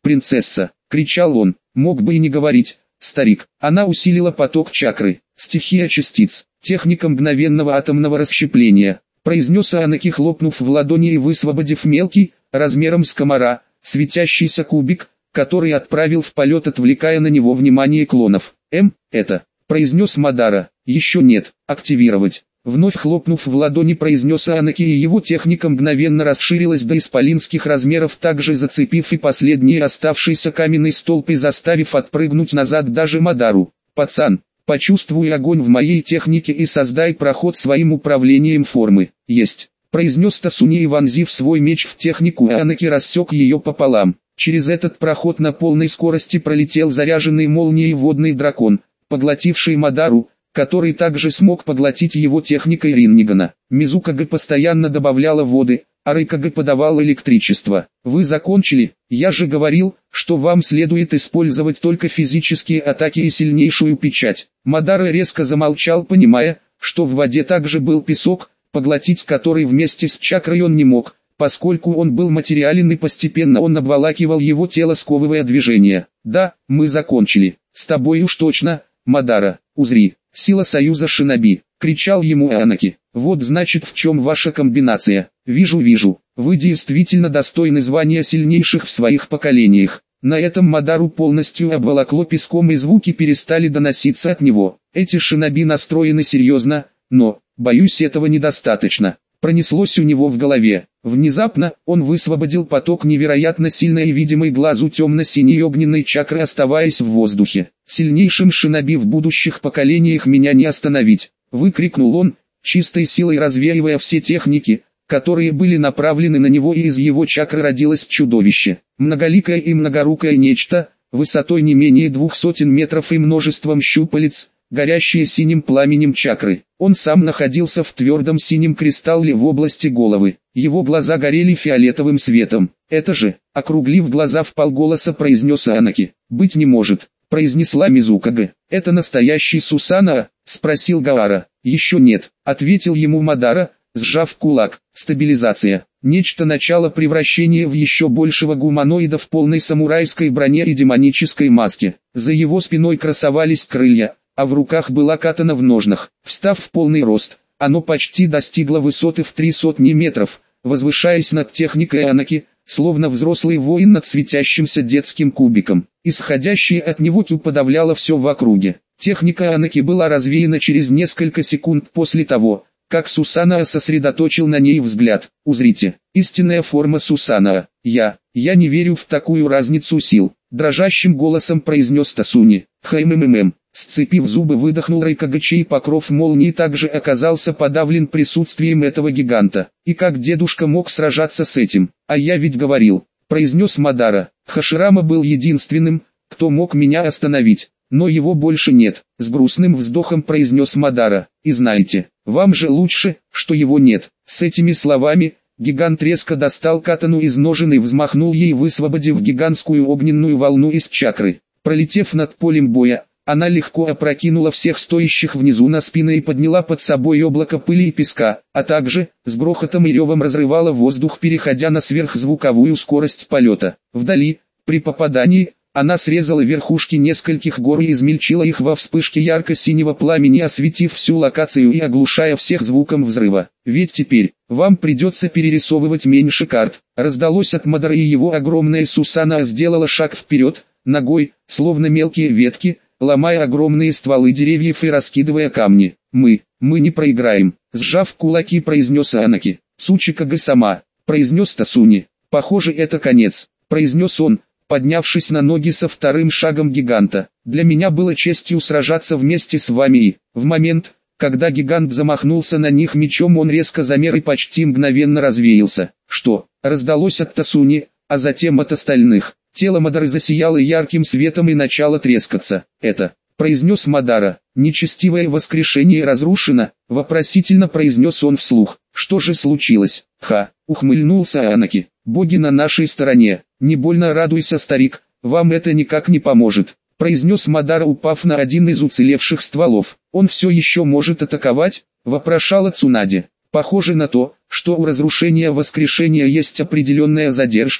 Speaker 1: принцесса!» — кричал он. Мог бы и не говорить, старик. Она усилила поток чакры. «Стихия частиц. Техника мгновенного атомного расщепления», — произнес Анаки, хлопнув в ладони и высвободив мелкий, размером с комара, светящийся кубик, который отправил в полет, отвлекая на него внимание клонов. «Эм, это», — произнес Мадара. «Еще нет, активировать». Вновь хлопнув в ладони, произнес Анаки, и его техника мгновенно расширилась до исполинских размеров, также зацепив и последний оставшийся каменный столб и заставив отпрыгнуть назад даже Мадару. «Пацан, почувствуй огонь в моей технике и создай проход своим управлением формы». «Есть», — произнес Тасуни, и вонзив свой меч в технику, Анаки рассек ее пополам. Через этот проход на полной скорости пролетел заряженный молнией водный дракон, поглотивший Мадару, который также смог поглотить его техникой Риннигана. Мизукага постоянно добавляла воды, а Рейкага подавал электричество. «Вы закончили? Я же говорил, что вам следует использовать только физические атаки и сильнейшую печать». Мадара резко замолчал, понимая, что в воде также был песок, поглотить который вместе с чакрой он не мог, поскольку он был материален и постепенно он обволакивал его тело, сковывая движение. «Да, мы закончили. С тобой уж точно, Мадара. Узри, сила союза шиноби», — кричал ему Анаки. «Вот значит в чем ваша комбинация. Вижу, вижу. Вы действительно достойны звания сильнейших в своих поколениях». На этом Мадару полностью обволокло песком, и звуки перестали доноситься от него. Эти шиноби настроены серьезно, но, боюсь, этого недостаточно. Пронеслось у него в голове. Внезапно, он высвободил поток невероятно сильной и видимой глазу темно-синей огненной чакры, оставаясь в воздухе. «Сильнейшим шиноби в будущих поколениях меня не остановить!» — выкрикнул он, чистой силой развеивая все техники, которые были направлены на него, и из его чакры родилось чудовище. Многоликое и многорукое нечто, высотой не менее двух сотен метров и множеством щупалец, горящие синим пламенем чакры. Он сам находился в твердом синем кристалле в области головы. Его глаза горели фиолетовым светом. «Это же», — округлив глаза, вполголоса произнес Анаки. «Быть не может», — произнесла Мизукага. «Это настоящий Сусана?» — спросил Гаара. «Еще нет», — ответил ему Мадара, сжав кулак. «Стабилизация. Нечто начало превращения в еще большего гуманоида в полной самурайской броне и демонической маске. За его спиной красовались крылья, а в руках была катана в ножнах. Встав в полный рост, оно почти достигло высоты в три сотни метров, возвышаясь над техникой Анаки, словно взрослый воин над светящимся детским кубиком. Исходящее от него тю подавляло все в округе. Техника Анаки была развеяна через несколько секунд после того, как Сусанаа сосредоточил на ней взгляд. «Узрите, истинная форма Сусанаа. Я, я не верю в такую разницу сил», — дрожащим голосом произнес Тасуни. «Хм-мм-мм». Сцепив зубы, выдохнул Рейкага, чей покров молнии также оказался подавлен присутствием этого гиганта. «И как дедушка мог сражаться с этим? А я ведь говорил», — произнес Мадара. «Хаширама был единственным, кто мог меня остановить, но его больше нет», — с грустным вздохом произнес Мадара. «И знаете, вам же лучше, что его нет». С этими словами гигант резко достал катану из ножен и взмахнул ей, высвободив гигантскую огненную волну из чакры. Пролетев над полем боя, она легко опрокинула всех стоящих внизу на спины и подняла под собой облако пыли и песка, а также, с грохотом и ревом разрывала воздух, переходя на сверхзвуковую скорость полета. Вдали, при попадании, она срезала верхушки нескольких гор и измельчила их во вспышке ярко-синего пламени, осветив всю локацию и оглушая всех звуком взрыва. «Ведь теперь, вам придется перерисовывать меньше карт», — раздалось от Мадара, и его огромная Сусанаа сделала шаг вперед, ногой, словно мелкие ветки, ломая огромные стволы деревьев и раскидывая камни. «Мы, мы не проиграем», — сжав кулаки, произнес Анаки. «Цучикага сама», — произнес Тасуни. «Похоже, это конец», — произнес он, поднявшись на ноги со вторым шагом гиганта. «Для меня было честью сражаться вместе с вами и...» В момент, когда гигант замахнулся на них мечом, он резко замер и почти мгновенно развеялся. «Что?» — раздалось от Тасуни, а затем от остальных. Тело Мадары засияло ярким светом и начало трескаться. «Это», — произнес Мадара, — «нечестивое воскрешение разрушено», — вопросительно произнес он вслух. «Что же случилось?» «Ха», — ухмыльнулся Анаки, — «боги на нашей стороне». «Не больно радуйся, старик, вам это никак не поможет», — произнес Мадара, упав на один из уцелевших стволов. «Он все еще может атаковать?» — вопрошала Цунаде. «Похоже на то, что у разрушения воскрешения есть определенная задержка», —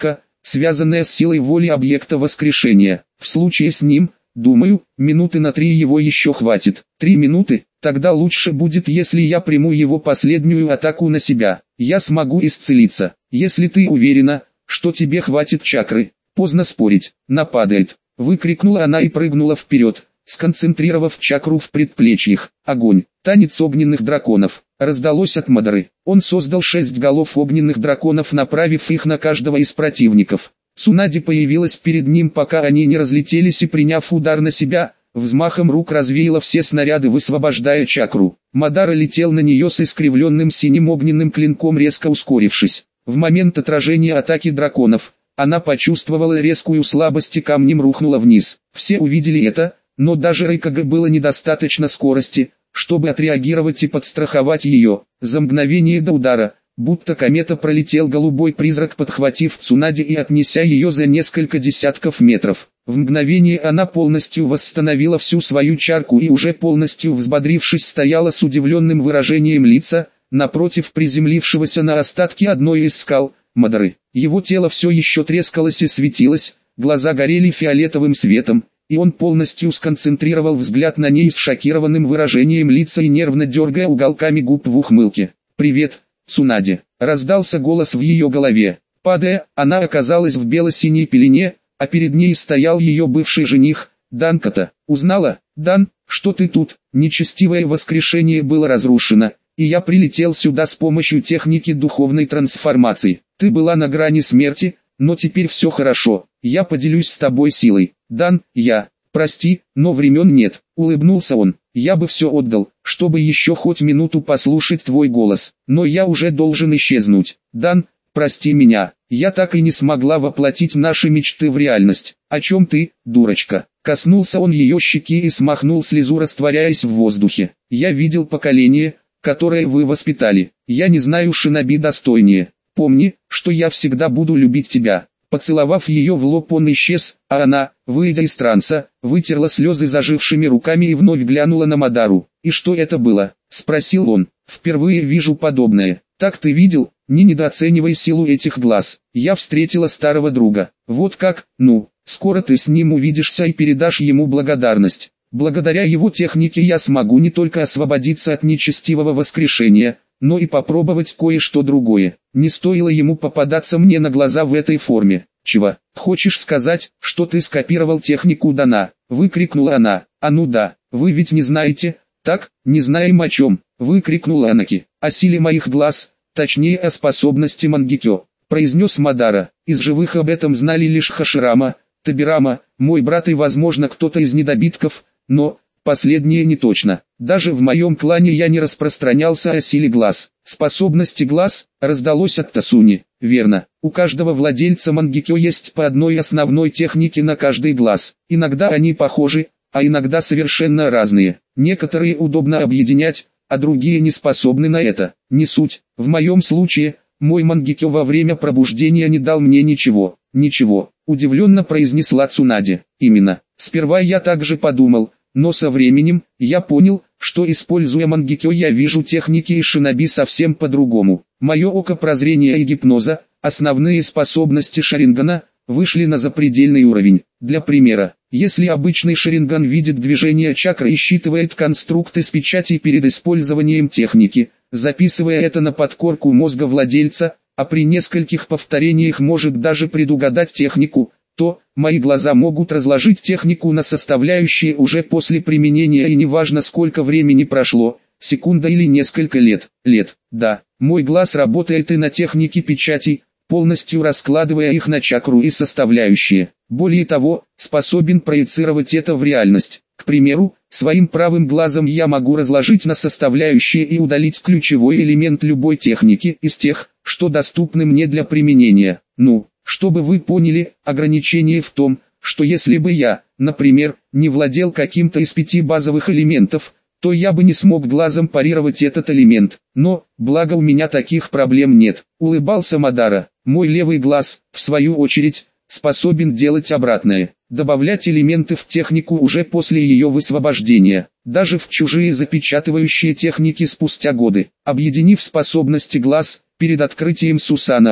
Speaker 1: связанная с силой воли объекта воскрешения. В случае с ним, думаю, минуты на три его еще хватит. Три минуты? Тогда лучше будет, если я приму его последнюю атаку на себя. Я смогу исцелиться. Если ты уверена, что тебе хватит чакры, поздно спорить. Нападает. Выкрикнула она и прыгнула вперед, сконцентрировав чакру в предплечьях. Огонь. Танец огненных драконов. Раздалось от Мадары. Он создал шесть голов огненных драконов, направив их на каждого из противников. Цунади появилась перед ним, пока они не разлетелись, и, приняв удар на себя, взмахом рук развеяла все снаряды, высвобождая чакру. Мадара летел на нее с искривленным синим огненным клинком, резко ускорившись. В момент отражения атаки драконов, она почувствовала резкую слабость и камнем рухнула вниз. Все увидели это, но даже Рейкаге было недостаточно скорости, чтобы отреагировать и подстраховать ее. За мгновение до удара, будто комета, пролетел голубой призрак, подхватив Цунади и отнеся ее за несколько десятков метров. В мгновение она полностью восстановила всю свою чарку и, уже полностью взбодрившись, стояла с удивленным выражением лица, напротив приземлившегося на остатки одной из скал, Мадары. Его тело все еще трескалось и светилось, глаза горели фиолетовым светом, и он полностью сконцентрировал взгляд на ней с шокированным выражением лица и нервно дергая уголками губ в ухмылке. «Привет, Цунади!» — раздался голос в ее голове. Падая, она оказалась в бело-синей пелене, а перед ней стоял ее бывший жених, Данката. «Узнала, Дан, что ты тут?» Нечестивое воскрешение было разрушено, и я прилетел сюда с помощью техники духовной трансформации. Ты была на грани смерти, но теперь все хорошо, я поделюсь с тобой силой. Дан, я, прости, но времен нет, улыбнулся он. Я бы все отдал, чтобы еще хоть минуту послушать твой голос, но я уже должен исчезнуть. Дан, прости меня, я так и не смогла воплотить наши мечты в реальность. О чем ты, дурочка? Коснулся он ее щеки и смахнул слезу, растворяясь в воздухе. Я видел поколение, которое вы воспитали. Я не знаю шиноби достойнее. Помни, что я всегда буду любить тебя. Поцеловав ее в лоб, он исчез, а она, выйдя из транса, вытерла слезы зажившими руками и вновь глянула на Мадару. «И что это было?» — спросил он. «Впервые вижу подобное. Так ты видел? Не недооценивай силу этих глаз. Я встретила старого друга. Вот как? Ну, скоро ты с ним увидишься и передашь ему благодарность. Благодаря его технике я смогу не только освободиться от нечестивого воскрешения, но и попробовать кое-что другое. Не стоило ему попадаться мне на глаза в этой форме». «Чего? Хочешь сказать, что ты скопировал технику Дана?» — выкрикнула она. «А ну да, вы ведь не знаете, так, не знаем о чем», — выкрикнула Анаки. «О силе моих глаз, точнее о способности Мангекё», — произнес Мадара. «Из живых об этом знали лишь Хаширама, Табирама, мой брат и, возможно, кто-то из недобитков, но последнее не точно. Даже в моем клане я не распространялся о силе глаз». «Способности глаз» раздалось от Тасуни. «Верно. У каждого владельца Мангекё есть по одной основной технике на каждый глаз. Иногда они похожи, а иногда совершенно разные. Некоторые удобно объединять, а другие не способны на это. Не суть. В моем случае, мой Мангекё во время пробуждения не дал мне ничего». «Ничего», — удивленно произнесла Цунади. «Именно. Сперва я также подумал, но со временем, я понял, что, используя Мангекё, я вижу техники и шиноби совсем по-другому. Мое око прозрения и гипноза, основные способности Шарингана, вышли на запредельный уровень. Для примера, если обычный Шаринган видит движение чакры и считывает конструкты с печатей перед использованием техники, записывая это на подкорку мозга владельца, а при нескольких повторениях может даже предугадать технику, то мои глаза могут разложить технику на составляющие уже после применения, и неважно сколько времени прошло, секунда или несколько лет. Лет, да, мой глаз работает и на технике печатей, полностью раскладывая их на чакру и составляющие. Более того, способен проецировать это в реальность. К примеру, своим правым глазом я могу разложить на составляющие и удалить ключевой элемент любой техники из тех, что доступны мне для применения. Ну, чтобы вы поняли, ограничение в том, что если бы я, например, не владел каким-то из пяти базовых элементов, то я бы не смог глазом парировать этот элемент. Но, благо у меня таких проблем нет. Улыбался Мадара. Мой левый глаз, в свою очередь, способен делать обратное. Добавлять элементы в технику уже после ее высвобождения. Даже в чужие запечатывающие техники спустя годы. Объединив способности глаз, перед открытием Сусанаа,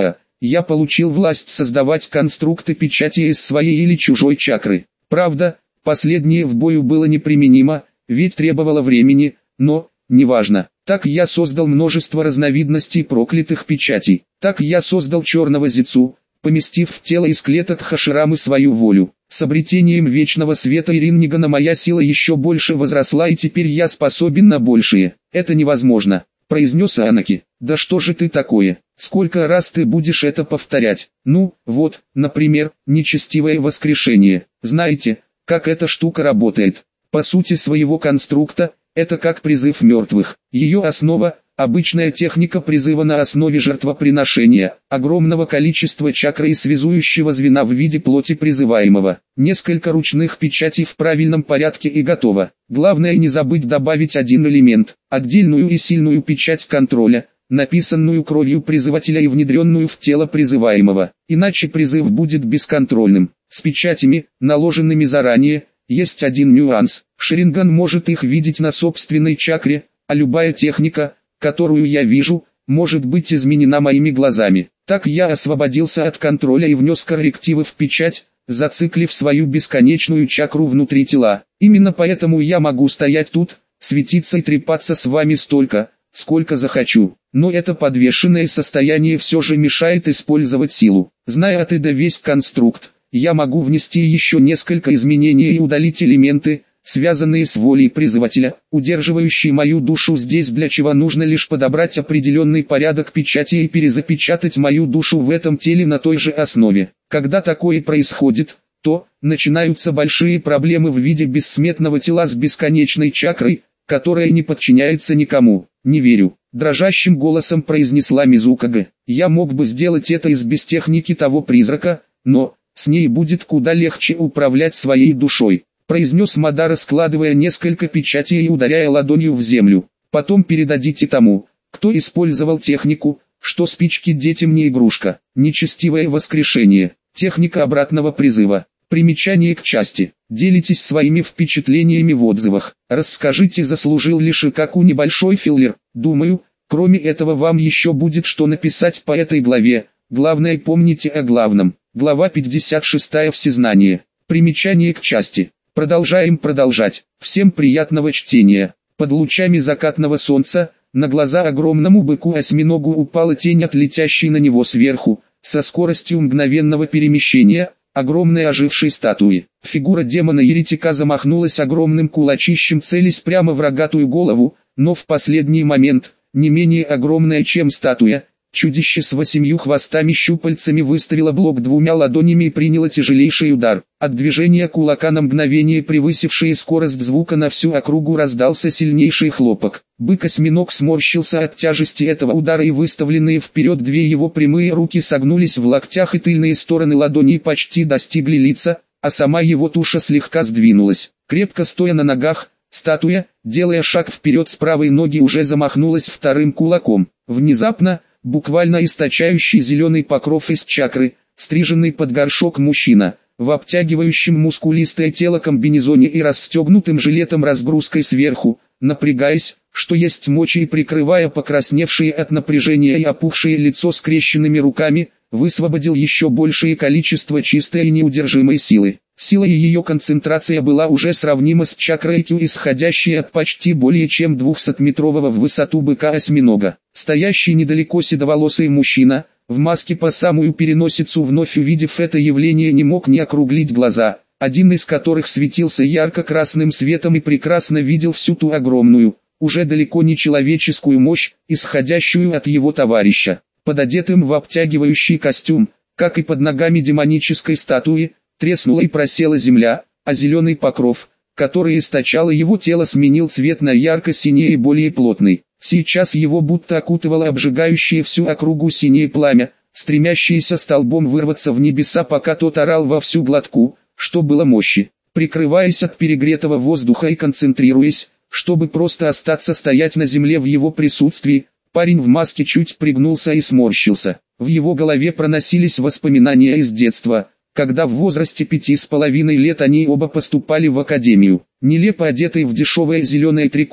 Speaker 1: я получил власть создавать конструкты печати из своей или чужой чакры. Правда, последнее в бою было неприменимо, ведь требовало времени, но, неважно. Так я создал множество разновидностей проклятых печатей. Так я создал черного зицу, поместив в тело из клеток Хаширамы свою волю. С обретением вечного света и Рингана моя сила еще больше возросла, и теперь я способен на большее. Это невозможно, произнес Анаки. Да что же ты такое? Сколько раз ты будешь это повторять? Ну, вот, например, нечестивое воскрешение. Знаете, как эта штука работает? По сути своего конструкта, это как призыв мертвых. Ее основа – обычная техника призыва на основе жертвоприношения, огромного количества чакры и связующего звена в виде плоти призываемого. Несколько ручных печатей в правильном порядке и готово. Главное не забыть добавить один элемент – отдельную и сильную печать контроля, написанную кровью призывателя и внедренную в тело призываемого. Иначе призыв будет бесконтрольным. С печатями, наложенными заранее, есть один нюанс. Шаринган может их видеть на собственной чакре, а любая техника, которую я вижу, может быть изменена моими глазами. Так я освободился от контроля и внес коррективы в печать, зациклив свою бесконечную чакру внутри тела. Именно поэтому я могу стоять тут, светиться и трепаться с вами столько, сколько захочу. Но это подвешенное состояние все же мешает использовать силу. Зная от и до весь конструкт, я могу внести еще несколько изменений и удалить элементы, связанные с волей призывателя, удерживающие мою душу здесь, для чего нужно лишь подобрать определенный порядок печати и перезапечатать мою душу в этом теле на той же основе. Когда такое происходит, то начинаются большие проблемы в виде бессмертного тела с бесконечной чакрой, которая не подчиняется никому. Не верю, дрожащим голосом произнесла Мизукаге. Я мог бы сделать это из без техники того призрака, но с ней будет куда легче управлять своей душой, произнес Мадара, складывая несколько печатей и ударяя ладонью в землю. Потом передадите тому, кто использовал технику, что спички детям не игрушка. Нечестивое воскрешение, техника обратного призыва. Примечание к части. Делитесь своими впечатлениями в отзывах. Расскажите, заслужил ли Шикаку небольшой филлер. Думаю, кроме этого вам еще будет что написать по этой главе. Главное, помните о главном. Глава пятьдесят шесть. Всезнание. Примечание к части. Продолжаем продолжать. Всем приятного чтения. Под лучами закатного солнца, на глаза огромному быку-осьминогу упала тень от летящей на него сверху, со скоростью мгновенного перемещения, огромной ожившей статуи. Фигура демона-еретика замахнулась огромным кулачищем, целясь прямо в рогатую голову, но в последний момент, не менее огромная, чем статуя, чудище с восемью хвостами-щупальцами выставило блок двумя ладонями и приняло тяжелейший удар. От движения кулака, на мгновение превысившее скорость звука на всю округу, раздался сильнейший хлопок. Бык-осьминог сморщился от тяжести этого удара, и выставленные вперед две его прямые руки согнулись в локтях, и тыльные стороны ладоней почти достигли лица, а сама его туша слегка сдвинулась. Крепко стоя на ногах, статуя, делая шаг вперед с правой ноги, уже замахнулась вторым кулаком. Внезапно, буквально источающий зеленый покров из чакры, стриженный под горшок мужчина, в обтягивающем мускулистое тело комбинезоне и расстегнутым жилетом разгрузкой сверху, напрягаясь, что есть мочи, и прикрывая покрасневшие от напряжения и опухшее лицо скрещенными руками, высвободил еще большее количество чистой и неудержимой силы. Сила и ее концентрация была уже сравнима с чакрой Кю, исходящей от почти более чем двухсотметрового в высоту быка-осьминога. Стоящий недалеко седоволосый мужчина, в маске по самую переносицу, вновь увидев это явление, не мог не округлить глаза, один из которых светился ярко-красным светом, и прекрасно видел всю ту огромную, уже далеко не человеческую мощь, исходящую от его товарища. Под одетым в обтягивающий костюм, как и под ногами демонической статуи, треснула и просела земля, а зеленый покров, который источало его тело, сменил цвет на ярко-синий и более плотный. Сейчас его будто окутывало обжигающее всю округу синее пламя, стремящееся столбом вырваться в небеса, пока тот орал во всю глотку, что было мощи. Прикрываясь от перегретого воздуха и концентрируясь, чтобы просто остаться стоять на земле в его присутствии, парень в маске чуть пригнулся и сморщился. В его голове проносились воспоминания из детства, когда в возрасте пяти с половиной лет они оба поступали в академию. Нелепо одетый в дешевое зеленое трико,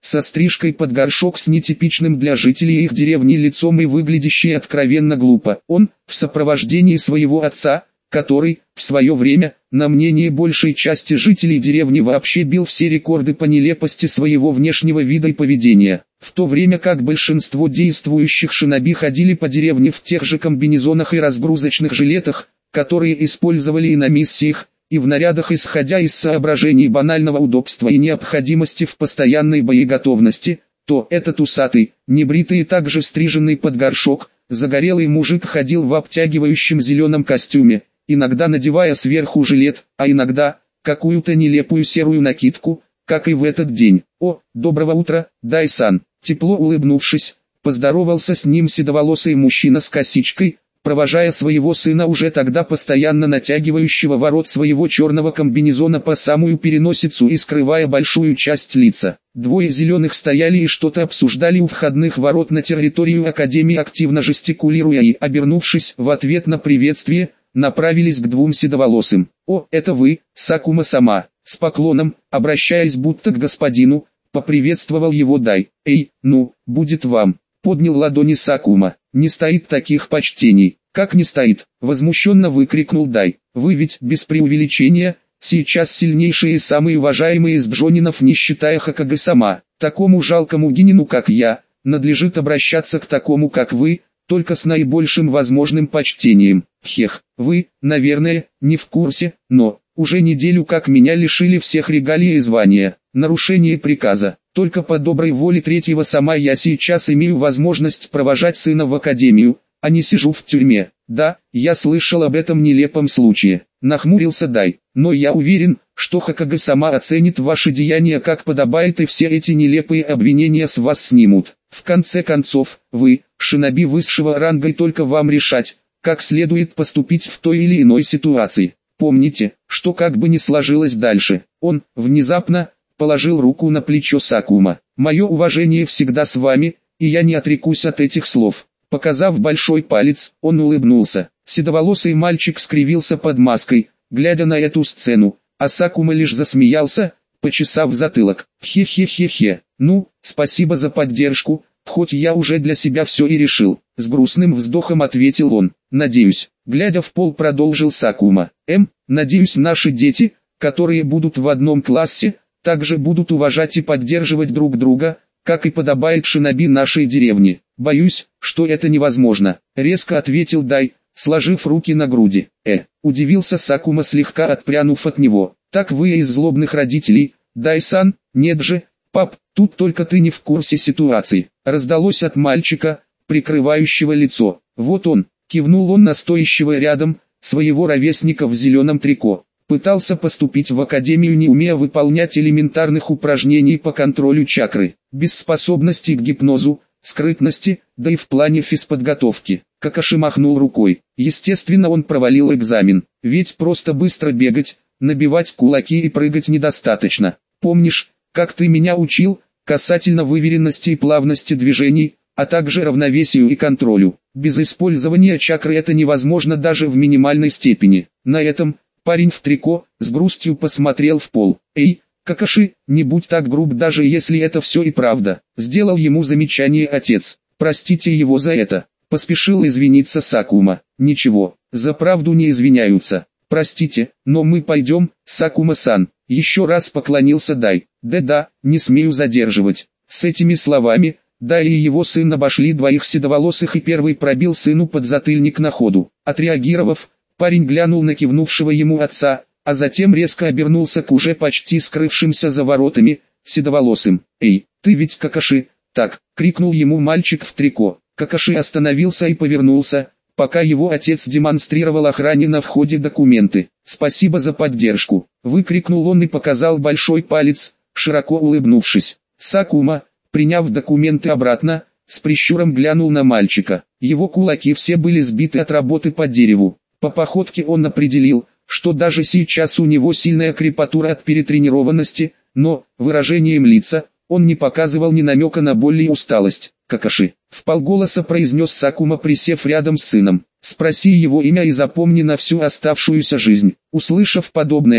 Speaker 1: со стрижкой под горшок с нетипичным для жителей их деревни лицом и выглядящий откровенно глупо. Он, в сопровождении своего отца, который, в свое время, на мнение большей части жителей деревни вообще бил все рекорды по нелепости своего внешнего вида и поведения, в то время как большинство действующих шиноби ходили по деревне в тех же комбинезонах и разгрузочных жилетах, которые использовали и на миссиях, и в нарядах, исходя из соображений банального удобства и необходимости в постоянной боеготовности, то этот усатый, небритый и также стриженный под горшок, загорелый мужик ходил в обтягивающем зеленом костюме, иногда надевая сверху жилет, а иногда какую-то нелепую серую накидку, как и в этот день. «О, доброго утра, Дай-сан!» Тепло улыбнувшись, поздоровался с ним седоволосый мужчина с косичкой, провожая своего сына, уже тогда постоянно натягивающего ворот своего черного комбинезона по самую переносицу и скрывая большую часть лица. Двое зеленых стояли и что-то обсуждали у входных ворот на территорию Академии, активно жестикулируя и, обернувшись в ответ на приветствие, направились к двум седоволосым. «О, это вы, Сакума-сама!» С поклоном, обращаясь будто к господину, поприветствовал его Дай. «Эй, ну, будет вам!» Поднял ладони Сакума. «Не стоит таких почтений». «Как не стоит?» — возмущенно выкрикнул Дай. «Вы ведь, без преувеличения, сейчас сильнейшие и самые уважаемые из джонинов, не считая Хокаге-сама. Такому жалкому гинину, как я, надлежит обращаться к такому, как вы, только с наибольшим возможным почтением. Хех, вы, наверное, не в курсе, но уже неделю как меня лишили всех регалий и звания. Нарушение приказа. Только по доброй воле третьего сама я сейчас имею возможность провожать сына в академию, а не сижу в тюрьме. Да, я слышал об этом нелепом случае». Нахмурился Дай. «Но я уверен, что Хокаге сама оценит ваши деяния как подобает, и все эти нелепые обвинения с вас снимут. В конце концов, вы, шиноби высшего ранга, и только вам решать, как следует поступить в той или иной ситуации. Помните, что как бы ни сложилось дальше». Он, внезапно, положил руку на плечо Сакума. «Мое уважение всегда с вами, и я не отрекусь от этих слов». Показав большой палец, он улыбнулся. Седоволосый мальчик скривился под маской, глядя на эту сцену, а Сакума лишь засмеялся, почесав затылок. «Хе-хе-хе-хе, ну, спасибо за поддержку, хоть я уже для себя все и решил». С грустным вздохом ответил он. «Надеюсь», глядя в пол, продолжил Сакума. «Эм, надеюсь, наши дети, которые будут в одном классе, также будут уважать и поддерживать друг друга, как и подобает шиноби нашей деревни. Боюсь, что это невозможно», резко ответил Дай, сложив руки на груди. «Э», удивился Сакума, слегка отпрянув от него. «Так вы из злобных родителей, Дай-сан?» «Нет же, пап, тут только ты не в курсе ситуации», раздалось от мальчика, прикрывающего лицо. «Вот он», кивнул он на стоящего рядом, своего ровесника в зеленом трико. «Пытался поступить в академию, не умея выполнять элементарных упражнений по контролю чакры, без способности к гипнозу, скрытности, да и в плане физподготовки». Какаши махнул рукой. «Естественно, он провалил экзамен, ведь просто быстро бегать, набивать кулаки и прыгать недостаточно. Помнишь, как ты меня учил, касательно выверенности и плавности движений, а также равновесию и контролю? Без использования чакры это невозможно даже в минимальной степени». На этом парень в трико с грустью посмотрел в пол. «Эй, Какаши, не будь так груб, даже если это все и правда», сделал ему замечание отец. «Простите его за это», поспешил извиниться Сакума. «Ничего, за правду не извиняются. Простите, но мы пойдем, Сакума-сан», еще раз поклонился Дай. «Да-да, не смею задерживать». С этими словами, Дай и его сын обошли двоих седоволосых, и первый пробил сыну подзатыльник на ходу. Отреагировав, парень глянул на кивнувшего ему отца, а затем резко обернулся к уже почти скрывшимся за воротами, седоволосым. «Эй, ты ведь Какаши?» «Так», — крикнул ему мальчик в трико. Какаши остановился и повернулся, пока его отец демонстрировал охране на входе документы. «Спасибо за поддержку», — выкрикнул он и показал большой палец, широко улыбнувшись. Сакума, приняв документы обратно, с прищуром глянул на мальчика. Его кулаки все были сбиты от работы по дереву. По походке он определил, что даже сейчас у него сильная крепатура от перетренированности, но, выражением лица, он не показывал ни намека на боль и усталость. «Какаши», — вполголоса произнес Сакума, присев рядом с сыном. «Спроси его имя и запомни на всю оставшуюся жизнь». Услышав подобное,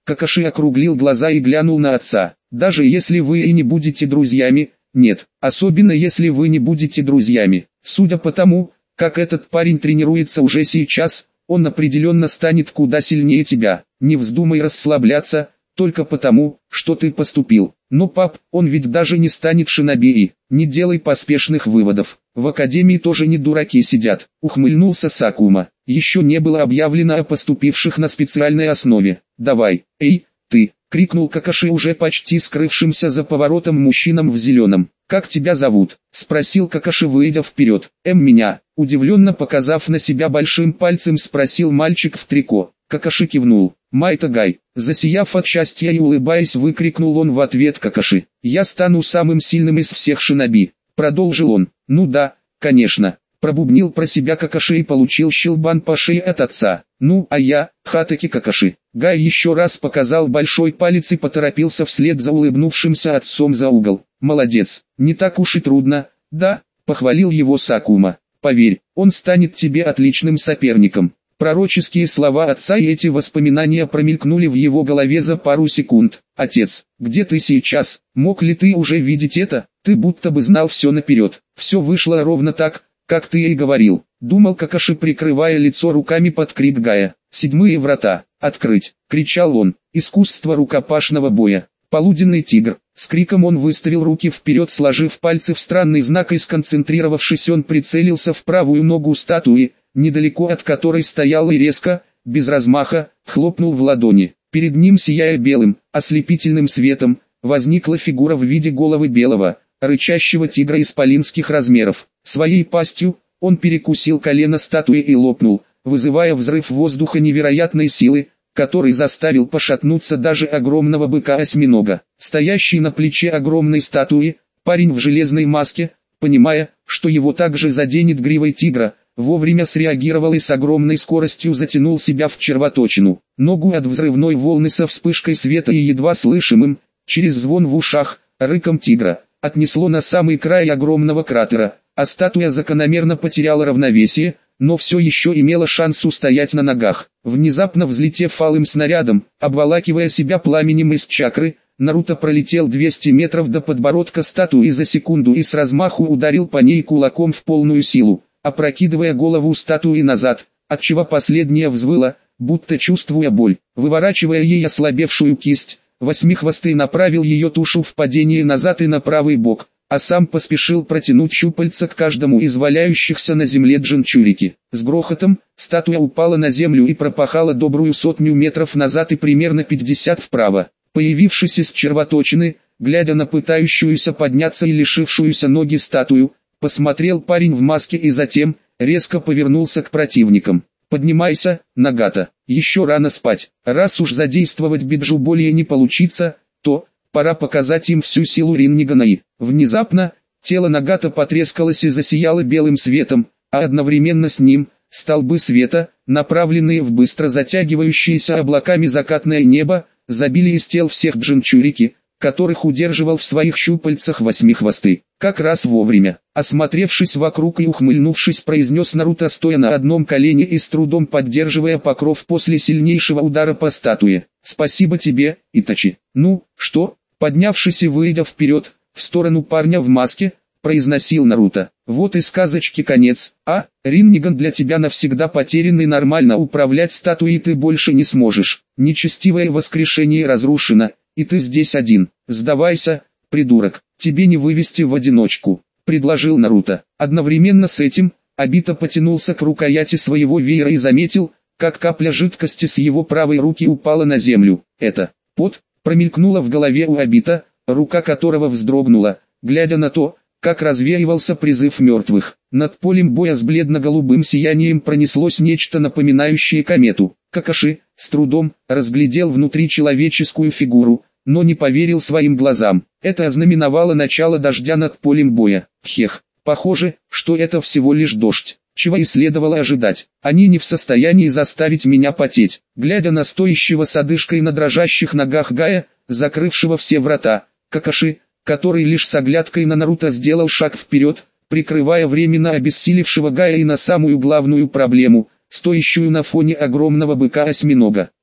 Speaker 1: Какаши округлил глаза и глянул на отца. Даже если вы и не будете друзьями, нет, особенно если вы не будете друзьями. Судя по тому, как этот парень тренируется уже сейчас, он определенно станет куда сильнее тебя. Не вздумай расслабляться, только потому, что ты поступил. Но пап, он ведь даже не станет шиноби. Не делай поспешных выводов. В академии тоже не дураки сидят. Ухмыльнулся Сакума. Еще не было объявлено о поступивших на специальной основе. Давай, эй, ты, крикнул Какаши уже почти скрывшимся за поворотом мужчинам в зеленом. Как тебя зовут? Спросил Какаши, выйдя вперед. Эм меня, удивленно показав на себя большим пальцем, спросил мальчик в трико. Какаши кивнул. Майтагай, засияв от счастья и улыбаясь, выкрикнул он в ответ Какаши. Я стану самым сильным из всех шиноби. Продолжил он. Ну да, конечно. Пробубнил про себя Какаши и получил щелбан по шее от отца. Ну а я, Хатаки Какаши. Гай еще раз показал большой палец и поторопился вслед за улыбнувшимся отцом за угол. Молодец, не так уж и трудно, да, похвалил его Сакума. Поверь, он станет тебе отличным соперником. Пророческие слова отца и эти воспоминания промелькнули в его голове за пару секунд. «Отец, где ты сейчас? Мог ли ты уже видеть это? Ты будто бы знал все наперед. Все вышло ровно так, как ты и говорил», — думал Какаши, прикрывая лицо руками под крик Гая. «Седьмые врата! Открыть!» — кричал он. «Искусство рукопашного боя! Полуденный тигр!» С криком он выставил руки вперед, сложив пальцы в странный знак, и сконцентрировавшись, он прицелился в правую ногу статуи, недалеко от которой стоял, и резко, без размаха, хлопнул в ладони. Перед ним, сияя белым, ослепительным светом, возникла фигура в виде головы белого, рычащего тигра исполинских размеров. Своей пастью он перекусил колено статуи и лопнул, вызывая взрыв воздуха невероятной силы, который заставил пошатнуться даже огромного быка-осьминога. Стоящий на плече огромной статуи, парень в железной маске, понимая, что его также заденет гривой тигра, вовремя среагировал и с огромной скоростью затянул себя в червоточину. Ногу от взрывной волны со вспышкой света и едва слышимым, через звон в ушах, рыком тигра, отнесло на самый край огромного кратера, а статуя закономерно потеряла равновесие, но все еще имела шанс устоять на ногах. Внезапно взлетев алым снарядом, обволакивая себя пламенем из чакры, Наруто пролетел двести метров до подбородка статуи за секунду и с размаху ударил по ней кулаком в полную силу, опрокидывая голову статуи назад, отчего последняя взвыла, будто чувствуя боль. Выворачивая ей ослабевшую кисть, Восьмихвостый направил ее тушу в падение назад и на правый бок, а сам поспешил протянуть щупальца к каждому из валяющихся на земле джинчурики. С грохотом, статуя упала на землю и пропахала добрую сотню метров назад и примерно пятьдесят вправо. Появившись из червоточины, глядя на пытающуюся подняться и лишившуюся ноги статую, посмотрел парень в маске и затем, резко повернулся к противникам. «Поднимайся, Нагата, еще рано спать. Раз уж задействовать биджу более не получится, то пора показать им всю силу Риннигана». И внезапно, тело Нагата потрескалось и засияло белым светом, а одновременно с ним, столбы света, направленные в быстро затягивающееся облаками закатное небо, забили из тел всех джинчурики, которых удерживал в своих щупальцах Восьмихвостый. Как раз вовремя, осмотревшись вокруг и ухмыльнувшись, произнес Наруто, стоя на одном колене и с трудом поддерживая покров после сильнейшего удара по статуе. «Спасибо тебе, Итачи». «Ну, что?» Поднявшись и выйдя вперед, в сторону парня в маске, произносил Наруто. «Вот и сказочки конец, а? Ринниган для тебя навсегда потерян, и нормально управлять статуей ты больше не сможешь. Нечестивое воскрешение разрушено, и ты здесь один. Сдавайся, придурок, тебе не вывести в одиночку», — предложил Наруто. Одновременно с этим, Обито потянулся к рукояти своего веера и заметил, как капля жидкости с его правой руки упала на землю. «Это пот?» промелькнуло в голове у Обито, рука которого вздрогнула, глядя на то, как развеивался призыв мертвых. Над полем боя с бледно-голубым сиянием пронеслось нечто напоминающее комету. Какаши, с трудом, разглядел внутри человеческую фигуру, но не поверил своим глазам. Это ознаменовало начало дождя над полем боя. Хех, похоже, что это всего лишь дождь. Чего и следовало ожидать. Они не в состоянии заставить меня потеть. Глядя на стоящего с одышкой на дрожащих ногах Гая, закрывшего все врата, Какаши, который лишь с оглядкой на Наруто сделал шаг вперед, прикрывая временно обессилевшего Гая и на самую главную проблему, стоящую на фоне огромного быка-осьминога.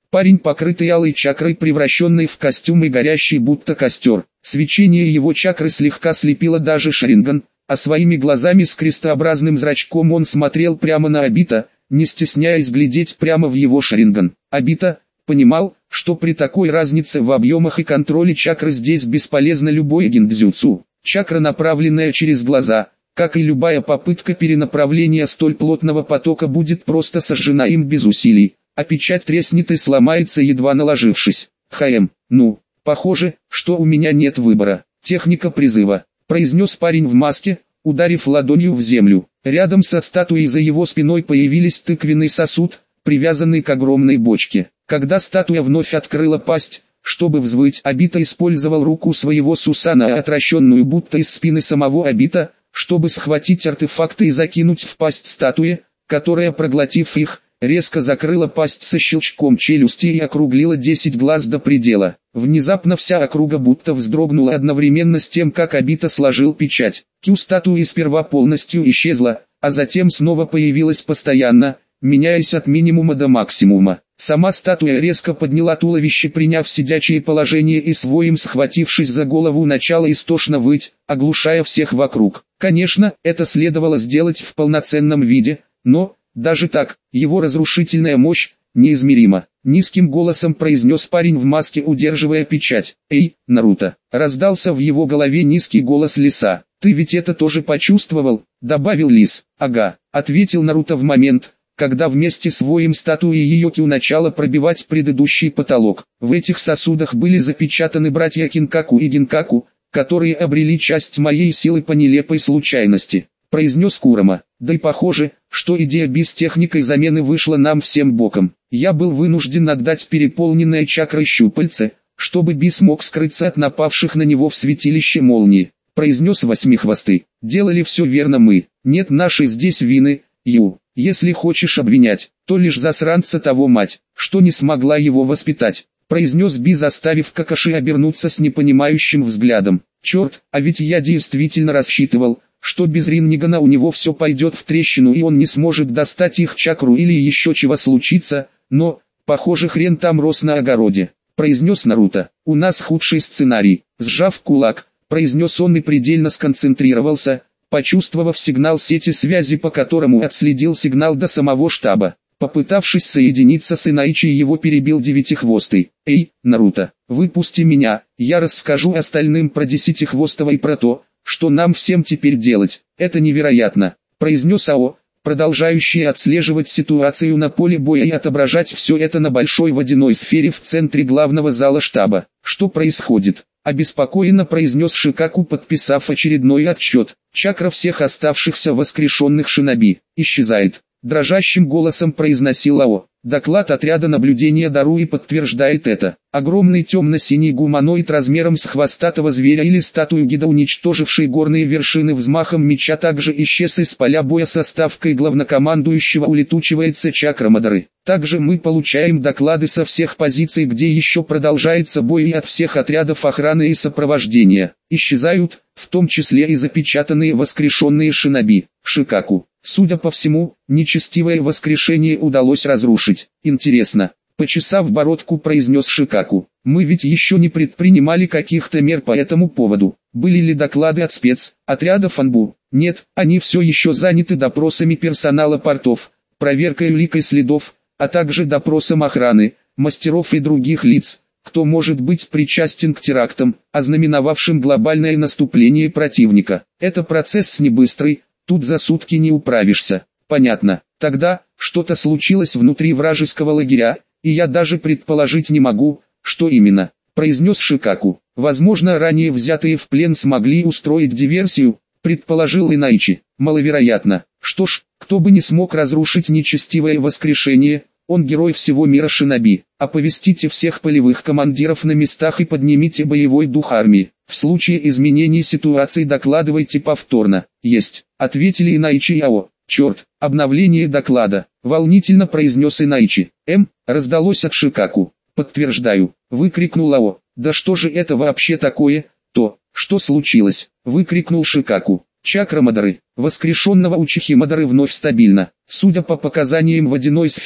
Speaker 1: Парень, покрытый алой чакрой, превращенный в костюм и горящий будто костер. Свечение его чакры слегка слепило даже Шаринган, а своими глазами с крестообразным зрачком он смотрел прямо на Обита, не стесняясь глядеть прямо в его Шаринган. Обита понимал, что при такой разнице в объемах и контроле чакры здесь бесполезно любое гиндзюцу. Чакра, направленная через глаза, как и любая попытка перенаправления столь плотного потока, будет просто сожжена им без усилий, а печать треснет и сломается, едва наложившись. «Хм, ну, похоже, что у меня нет выбора. Техника призыва», — произнес парень в маске, ударив ладонью в землю. Рядом со статуей за его спиной появились тыквенный сосуд, привязанный к огромной бочке. Когда статуя вновь открыла пасть, чтобы взвыть, Обита использовал руку своего Сусана, отращенную будто из спины самого Обита, чтобы схватить артефакты и закинуть в пасть статуи, которая, проглотив их, резко закрыла пасть со щелчком челюсти и округлила десять глаз до предела. Внезапно вся округа будто вздрогнула одновременно с тем, как Обита сложил печать. Кю статуи сперва полностью исчезла, а затем снова появилась постоянно, меняясь от минимума до максимума. Сама статуя резко подняла туловище, приняв сидячее положение, и своим, схватившись за голову, начала истошно выть, оглушая всех вокруг. Конечно, это следовало сделать в полноценном виде, но, даже так, его разрушительная мощь неизмерима. Низким голосом произнес парень в маске, удерживая печать. «Эй, Наруто!» Раздался в его голове низкий голос Лиса. «Ты ведь это тоже почувствовал?» Добавил Лис. «Ага», ответил Наруто в момент, когда вместе с воем статуи ее Кю начала пробивать предыдущий потолок. В этих сосудах были запечатаны братья Кинкаку и Гинкаку, которые обрели часть моей силы по нелепой случайности, произнес Курама. Да и похоже, что идея без техникой замены вышла нам всем боком. Я был вынужден отдать переполненное чакрой щупальце, чтобы Би смог скрыться от напавших на него в святилище молнии, произнес Восьмихвостый. Делали все верно мы, нет нашей здесь вины, Ю. Если хочешь обвинять, то лишь засранца того мать, что не смогла его воспитать, произнес Би, заставив Какаши обернуться с непонимающим взглядом. Черт, а ведь я действительно рассчитывал, что без Рингана у него все пойдет в трещину и он не сможет достать их чакру или еще чего случится, но, похоже, хрен там рос на огороде, произнес Наруто. У нас худший сценарий, сжав кулак, произнес он и предельно сконцентрировался, почувствовав сигнал сети связи, по которому отследил сигнал до самого штаба. Попытавшись соединиться с Инаичи, его перебил Девятихвостый. «Эй, Наруто, выпусти меня, я расскажу остальным про Десятихвостого и про то, что нам всем теперь делать. Это невероятно», произнес Ао, продолжающий отслеживать ситуацию на поле боя и отображать все это на большой водяной сфере в центре главного зала штаба. «Что происходит?» обеспокоенно произнес Шикаку, подписав очередной отчет. «Чакра всех оставшихся воскрешенных шиноби исчезает», дрожащим голосом произносил Ао. Доклад отряда наблюдения Даруи подтверждает это. Огромный темно-синий гуманоид размером с хвостатого зверя или статую Гида, уничтоживший горные вершины взмахом меча, также исчез из поля боя. Со ставкой главнокомандующего улетучивается чакра Мадары. Также мы получаем доклады со всех позиций, где еще продолжается бой, и от всех отрядов охраны и сопровождения. Исчезают, в том числе и запечатанные воскрешенные шиноби. Шикаку. Судя по всему, нечестивое воскрешение удалось разрушить. Интересно, почесав бородку, произнес Шикаку. Мы ведь еще не предпринимали каких-то мер по этому поводу. Были ли доклады от спецотрядов Анбу? Нет, они все еще заняты допросами персонала портов, проверкой улик и следов, а также допросом охраны, мастеров и других лиц, кто может быть причастен к терактам, ознаменовавшим глобальное наступление противника. Это процесс не быстрый. Тут за сутки не управишься. Понятно. Тогда, что-то случилось внутри вражеского лагеря, и я даже предположить не могу, что именно, произнес Шикаку. Возможно, ранее взятые в плен смогли устроить диверсию, предположил Инаичи. Маловероятно. Что ж, кто бы не смог разрушить нечестивое воскрешение, он герой всего мира шиноби. Оповестите всех полевых командиров на местах и поднимите боевой дух армии. В случае изменений ситуации докладывайте повторно. Есть, ответили Инаичи и Ао. Черт, обновление доклада, волнительно произнес Инаичи. М, раздалось от Шикаку. Подтверждаю, выкрикнул Ао. Да что же это вообще такое? То, что случилось, выкрикнул Шикаку. Чакра Мадары, воскрешенного Учихи Мадары, вновь стабильна. Судя по показаниям водяной сферы,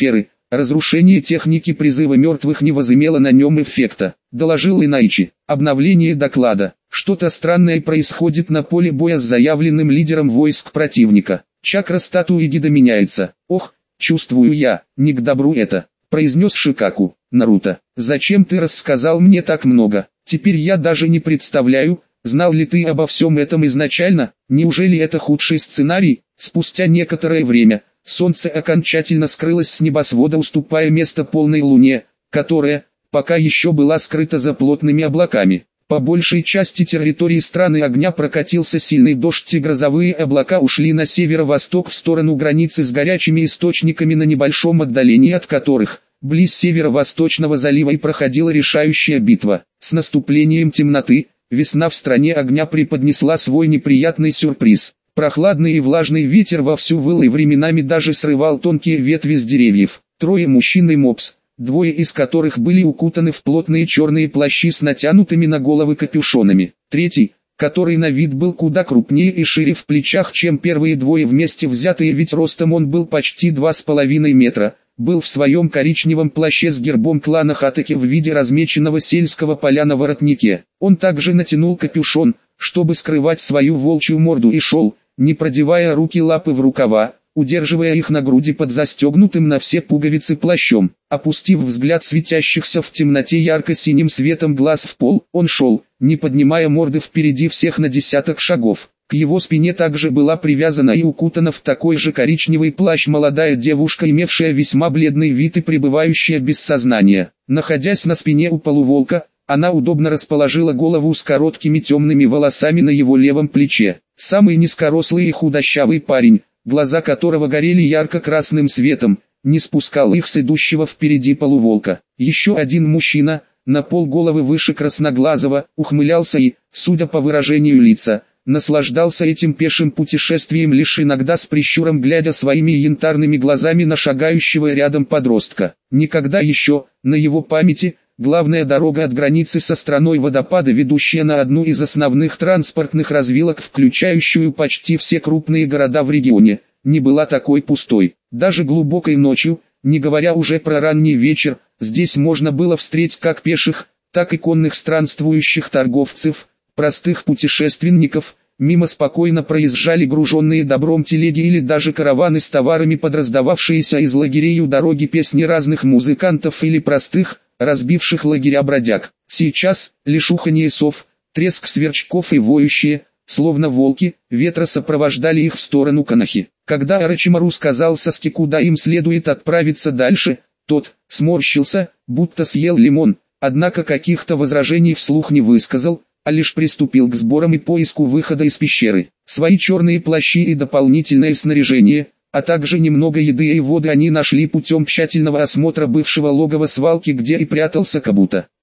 Speaker 1: Разрушение техники призыва мертвых не возымело на нем эффекта, доложил Инайчи. Обновление доклада. Что-то странное происходит на поле боя с заявленным лидером войск противника. Чакра статуи Гида меняется. Ох, чувствую я, не к добру это, произнес Шикаку. Наруто, зачем ты рассказал мне так много? Теперь я даже не представляю, знал ли ты обо всем этом изначально? Неужели это худший сценарий? Спустя некоторое время, солнце окончательно скрылось с небосвода, уступая место полной луне, которая, пока еще была скрыта за плотными облаками. По большей части территории страны огня прокатился сильный дождь, и грозовые облака ушли на северо-восток в сторону границы с горячими источниками, на небольшом отдалении от которых, близ северо-восточного залива, и проходила решающая битва. С наступлением темноты, весна в стране огня преподнесла свой неприятный сюрприз. Прохладный и влажный ветер вовсю выл и временами даже срывал тонкие ветви с деревьев. Трое мужчин и мопс, двое из которых были укутаны в плотные черные плащи с натянутыми на головы капюшонами. Третий, который на вид был куда крупнее и шире в плечах, чем первые двое вместе взятые, ведь ростом он был почти два с половиной метра, был в своем коричневом плаще с гербом клана Хатаки в виде размеченного сельского поля на воротнике. Он также натянул капюшон, чтобы скрывать свою волчью морду, и шел, не продевая руки-лапы в рукава, удерживая их на груди под застегнутым на все пуговицы плащом. Опустив взгляд светящихся в темноте ярко-синим светом глаз в пол, он шел, не поднимая морды, впереди всех на десяток шагов. К его спине также была привязана и укутана в такой же коричневый плащ молодая девушка, имевшая весьма бледный вид и пребывающая без сознания. Находясь на спине у полуволка, она удобно расположила голову с короткими темными волосами на его левом плече. Самый низкорослый и худощавый парень, глаза которого горели ярко-красным светом, не спускал их с идущего впереди полуволка. Еще один мужчина, на полголовы выше красноглазого, ухмылялся и, судя по выражению лица, наслаждался этим пешим путешествием, лишь иногда с прищуром глядя своими янтарными глазами на шагающего рядом подростка. Никогда еще, на его памяти, главная дорога от границы со страной водопада, ведущая на одну из основных транспортных развилок, включающую почти все крупные города в регионе, не была такой пустой. Даже глубокой ночью, не говоря уже про ранний вечер, здесь можно было встретить как пеших, так и конных странствующих торговцев, простых путешественников. Мимо спокойно проезжали груженные добром телеги или даже караваны с товарами, под раздававшиеся из лагерей у дороги песни разных музыкантов или простых, разбивших лагеря бродяг. Сейчас, лишь уханье сов, треск сверчков и воющие, словно волки, ветра сопровождали их в сторону Канахи. Когда Орочимару сказал Саске, куда им следует отправиться дальше, тот сморщился, будто съел лимон, однако каких-то возражений вслух не высказал, а лишь приступил к сборам и поиску выхода из пещеры. Свои черные плащи и дополнительное снаряжение, а также немного еды и воды они нашли путем тщательного осмотра бывшего логова свалки, где и прятался Кабуто.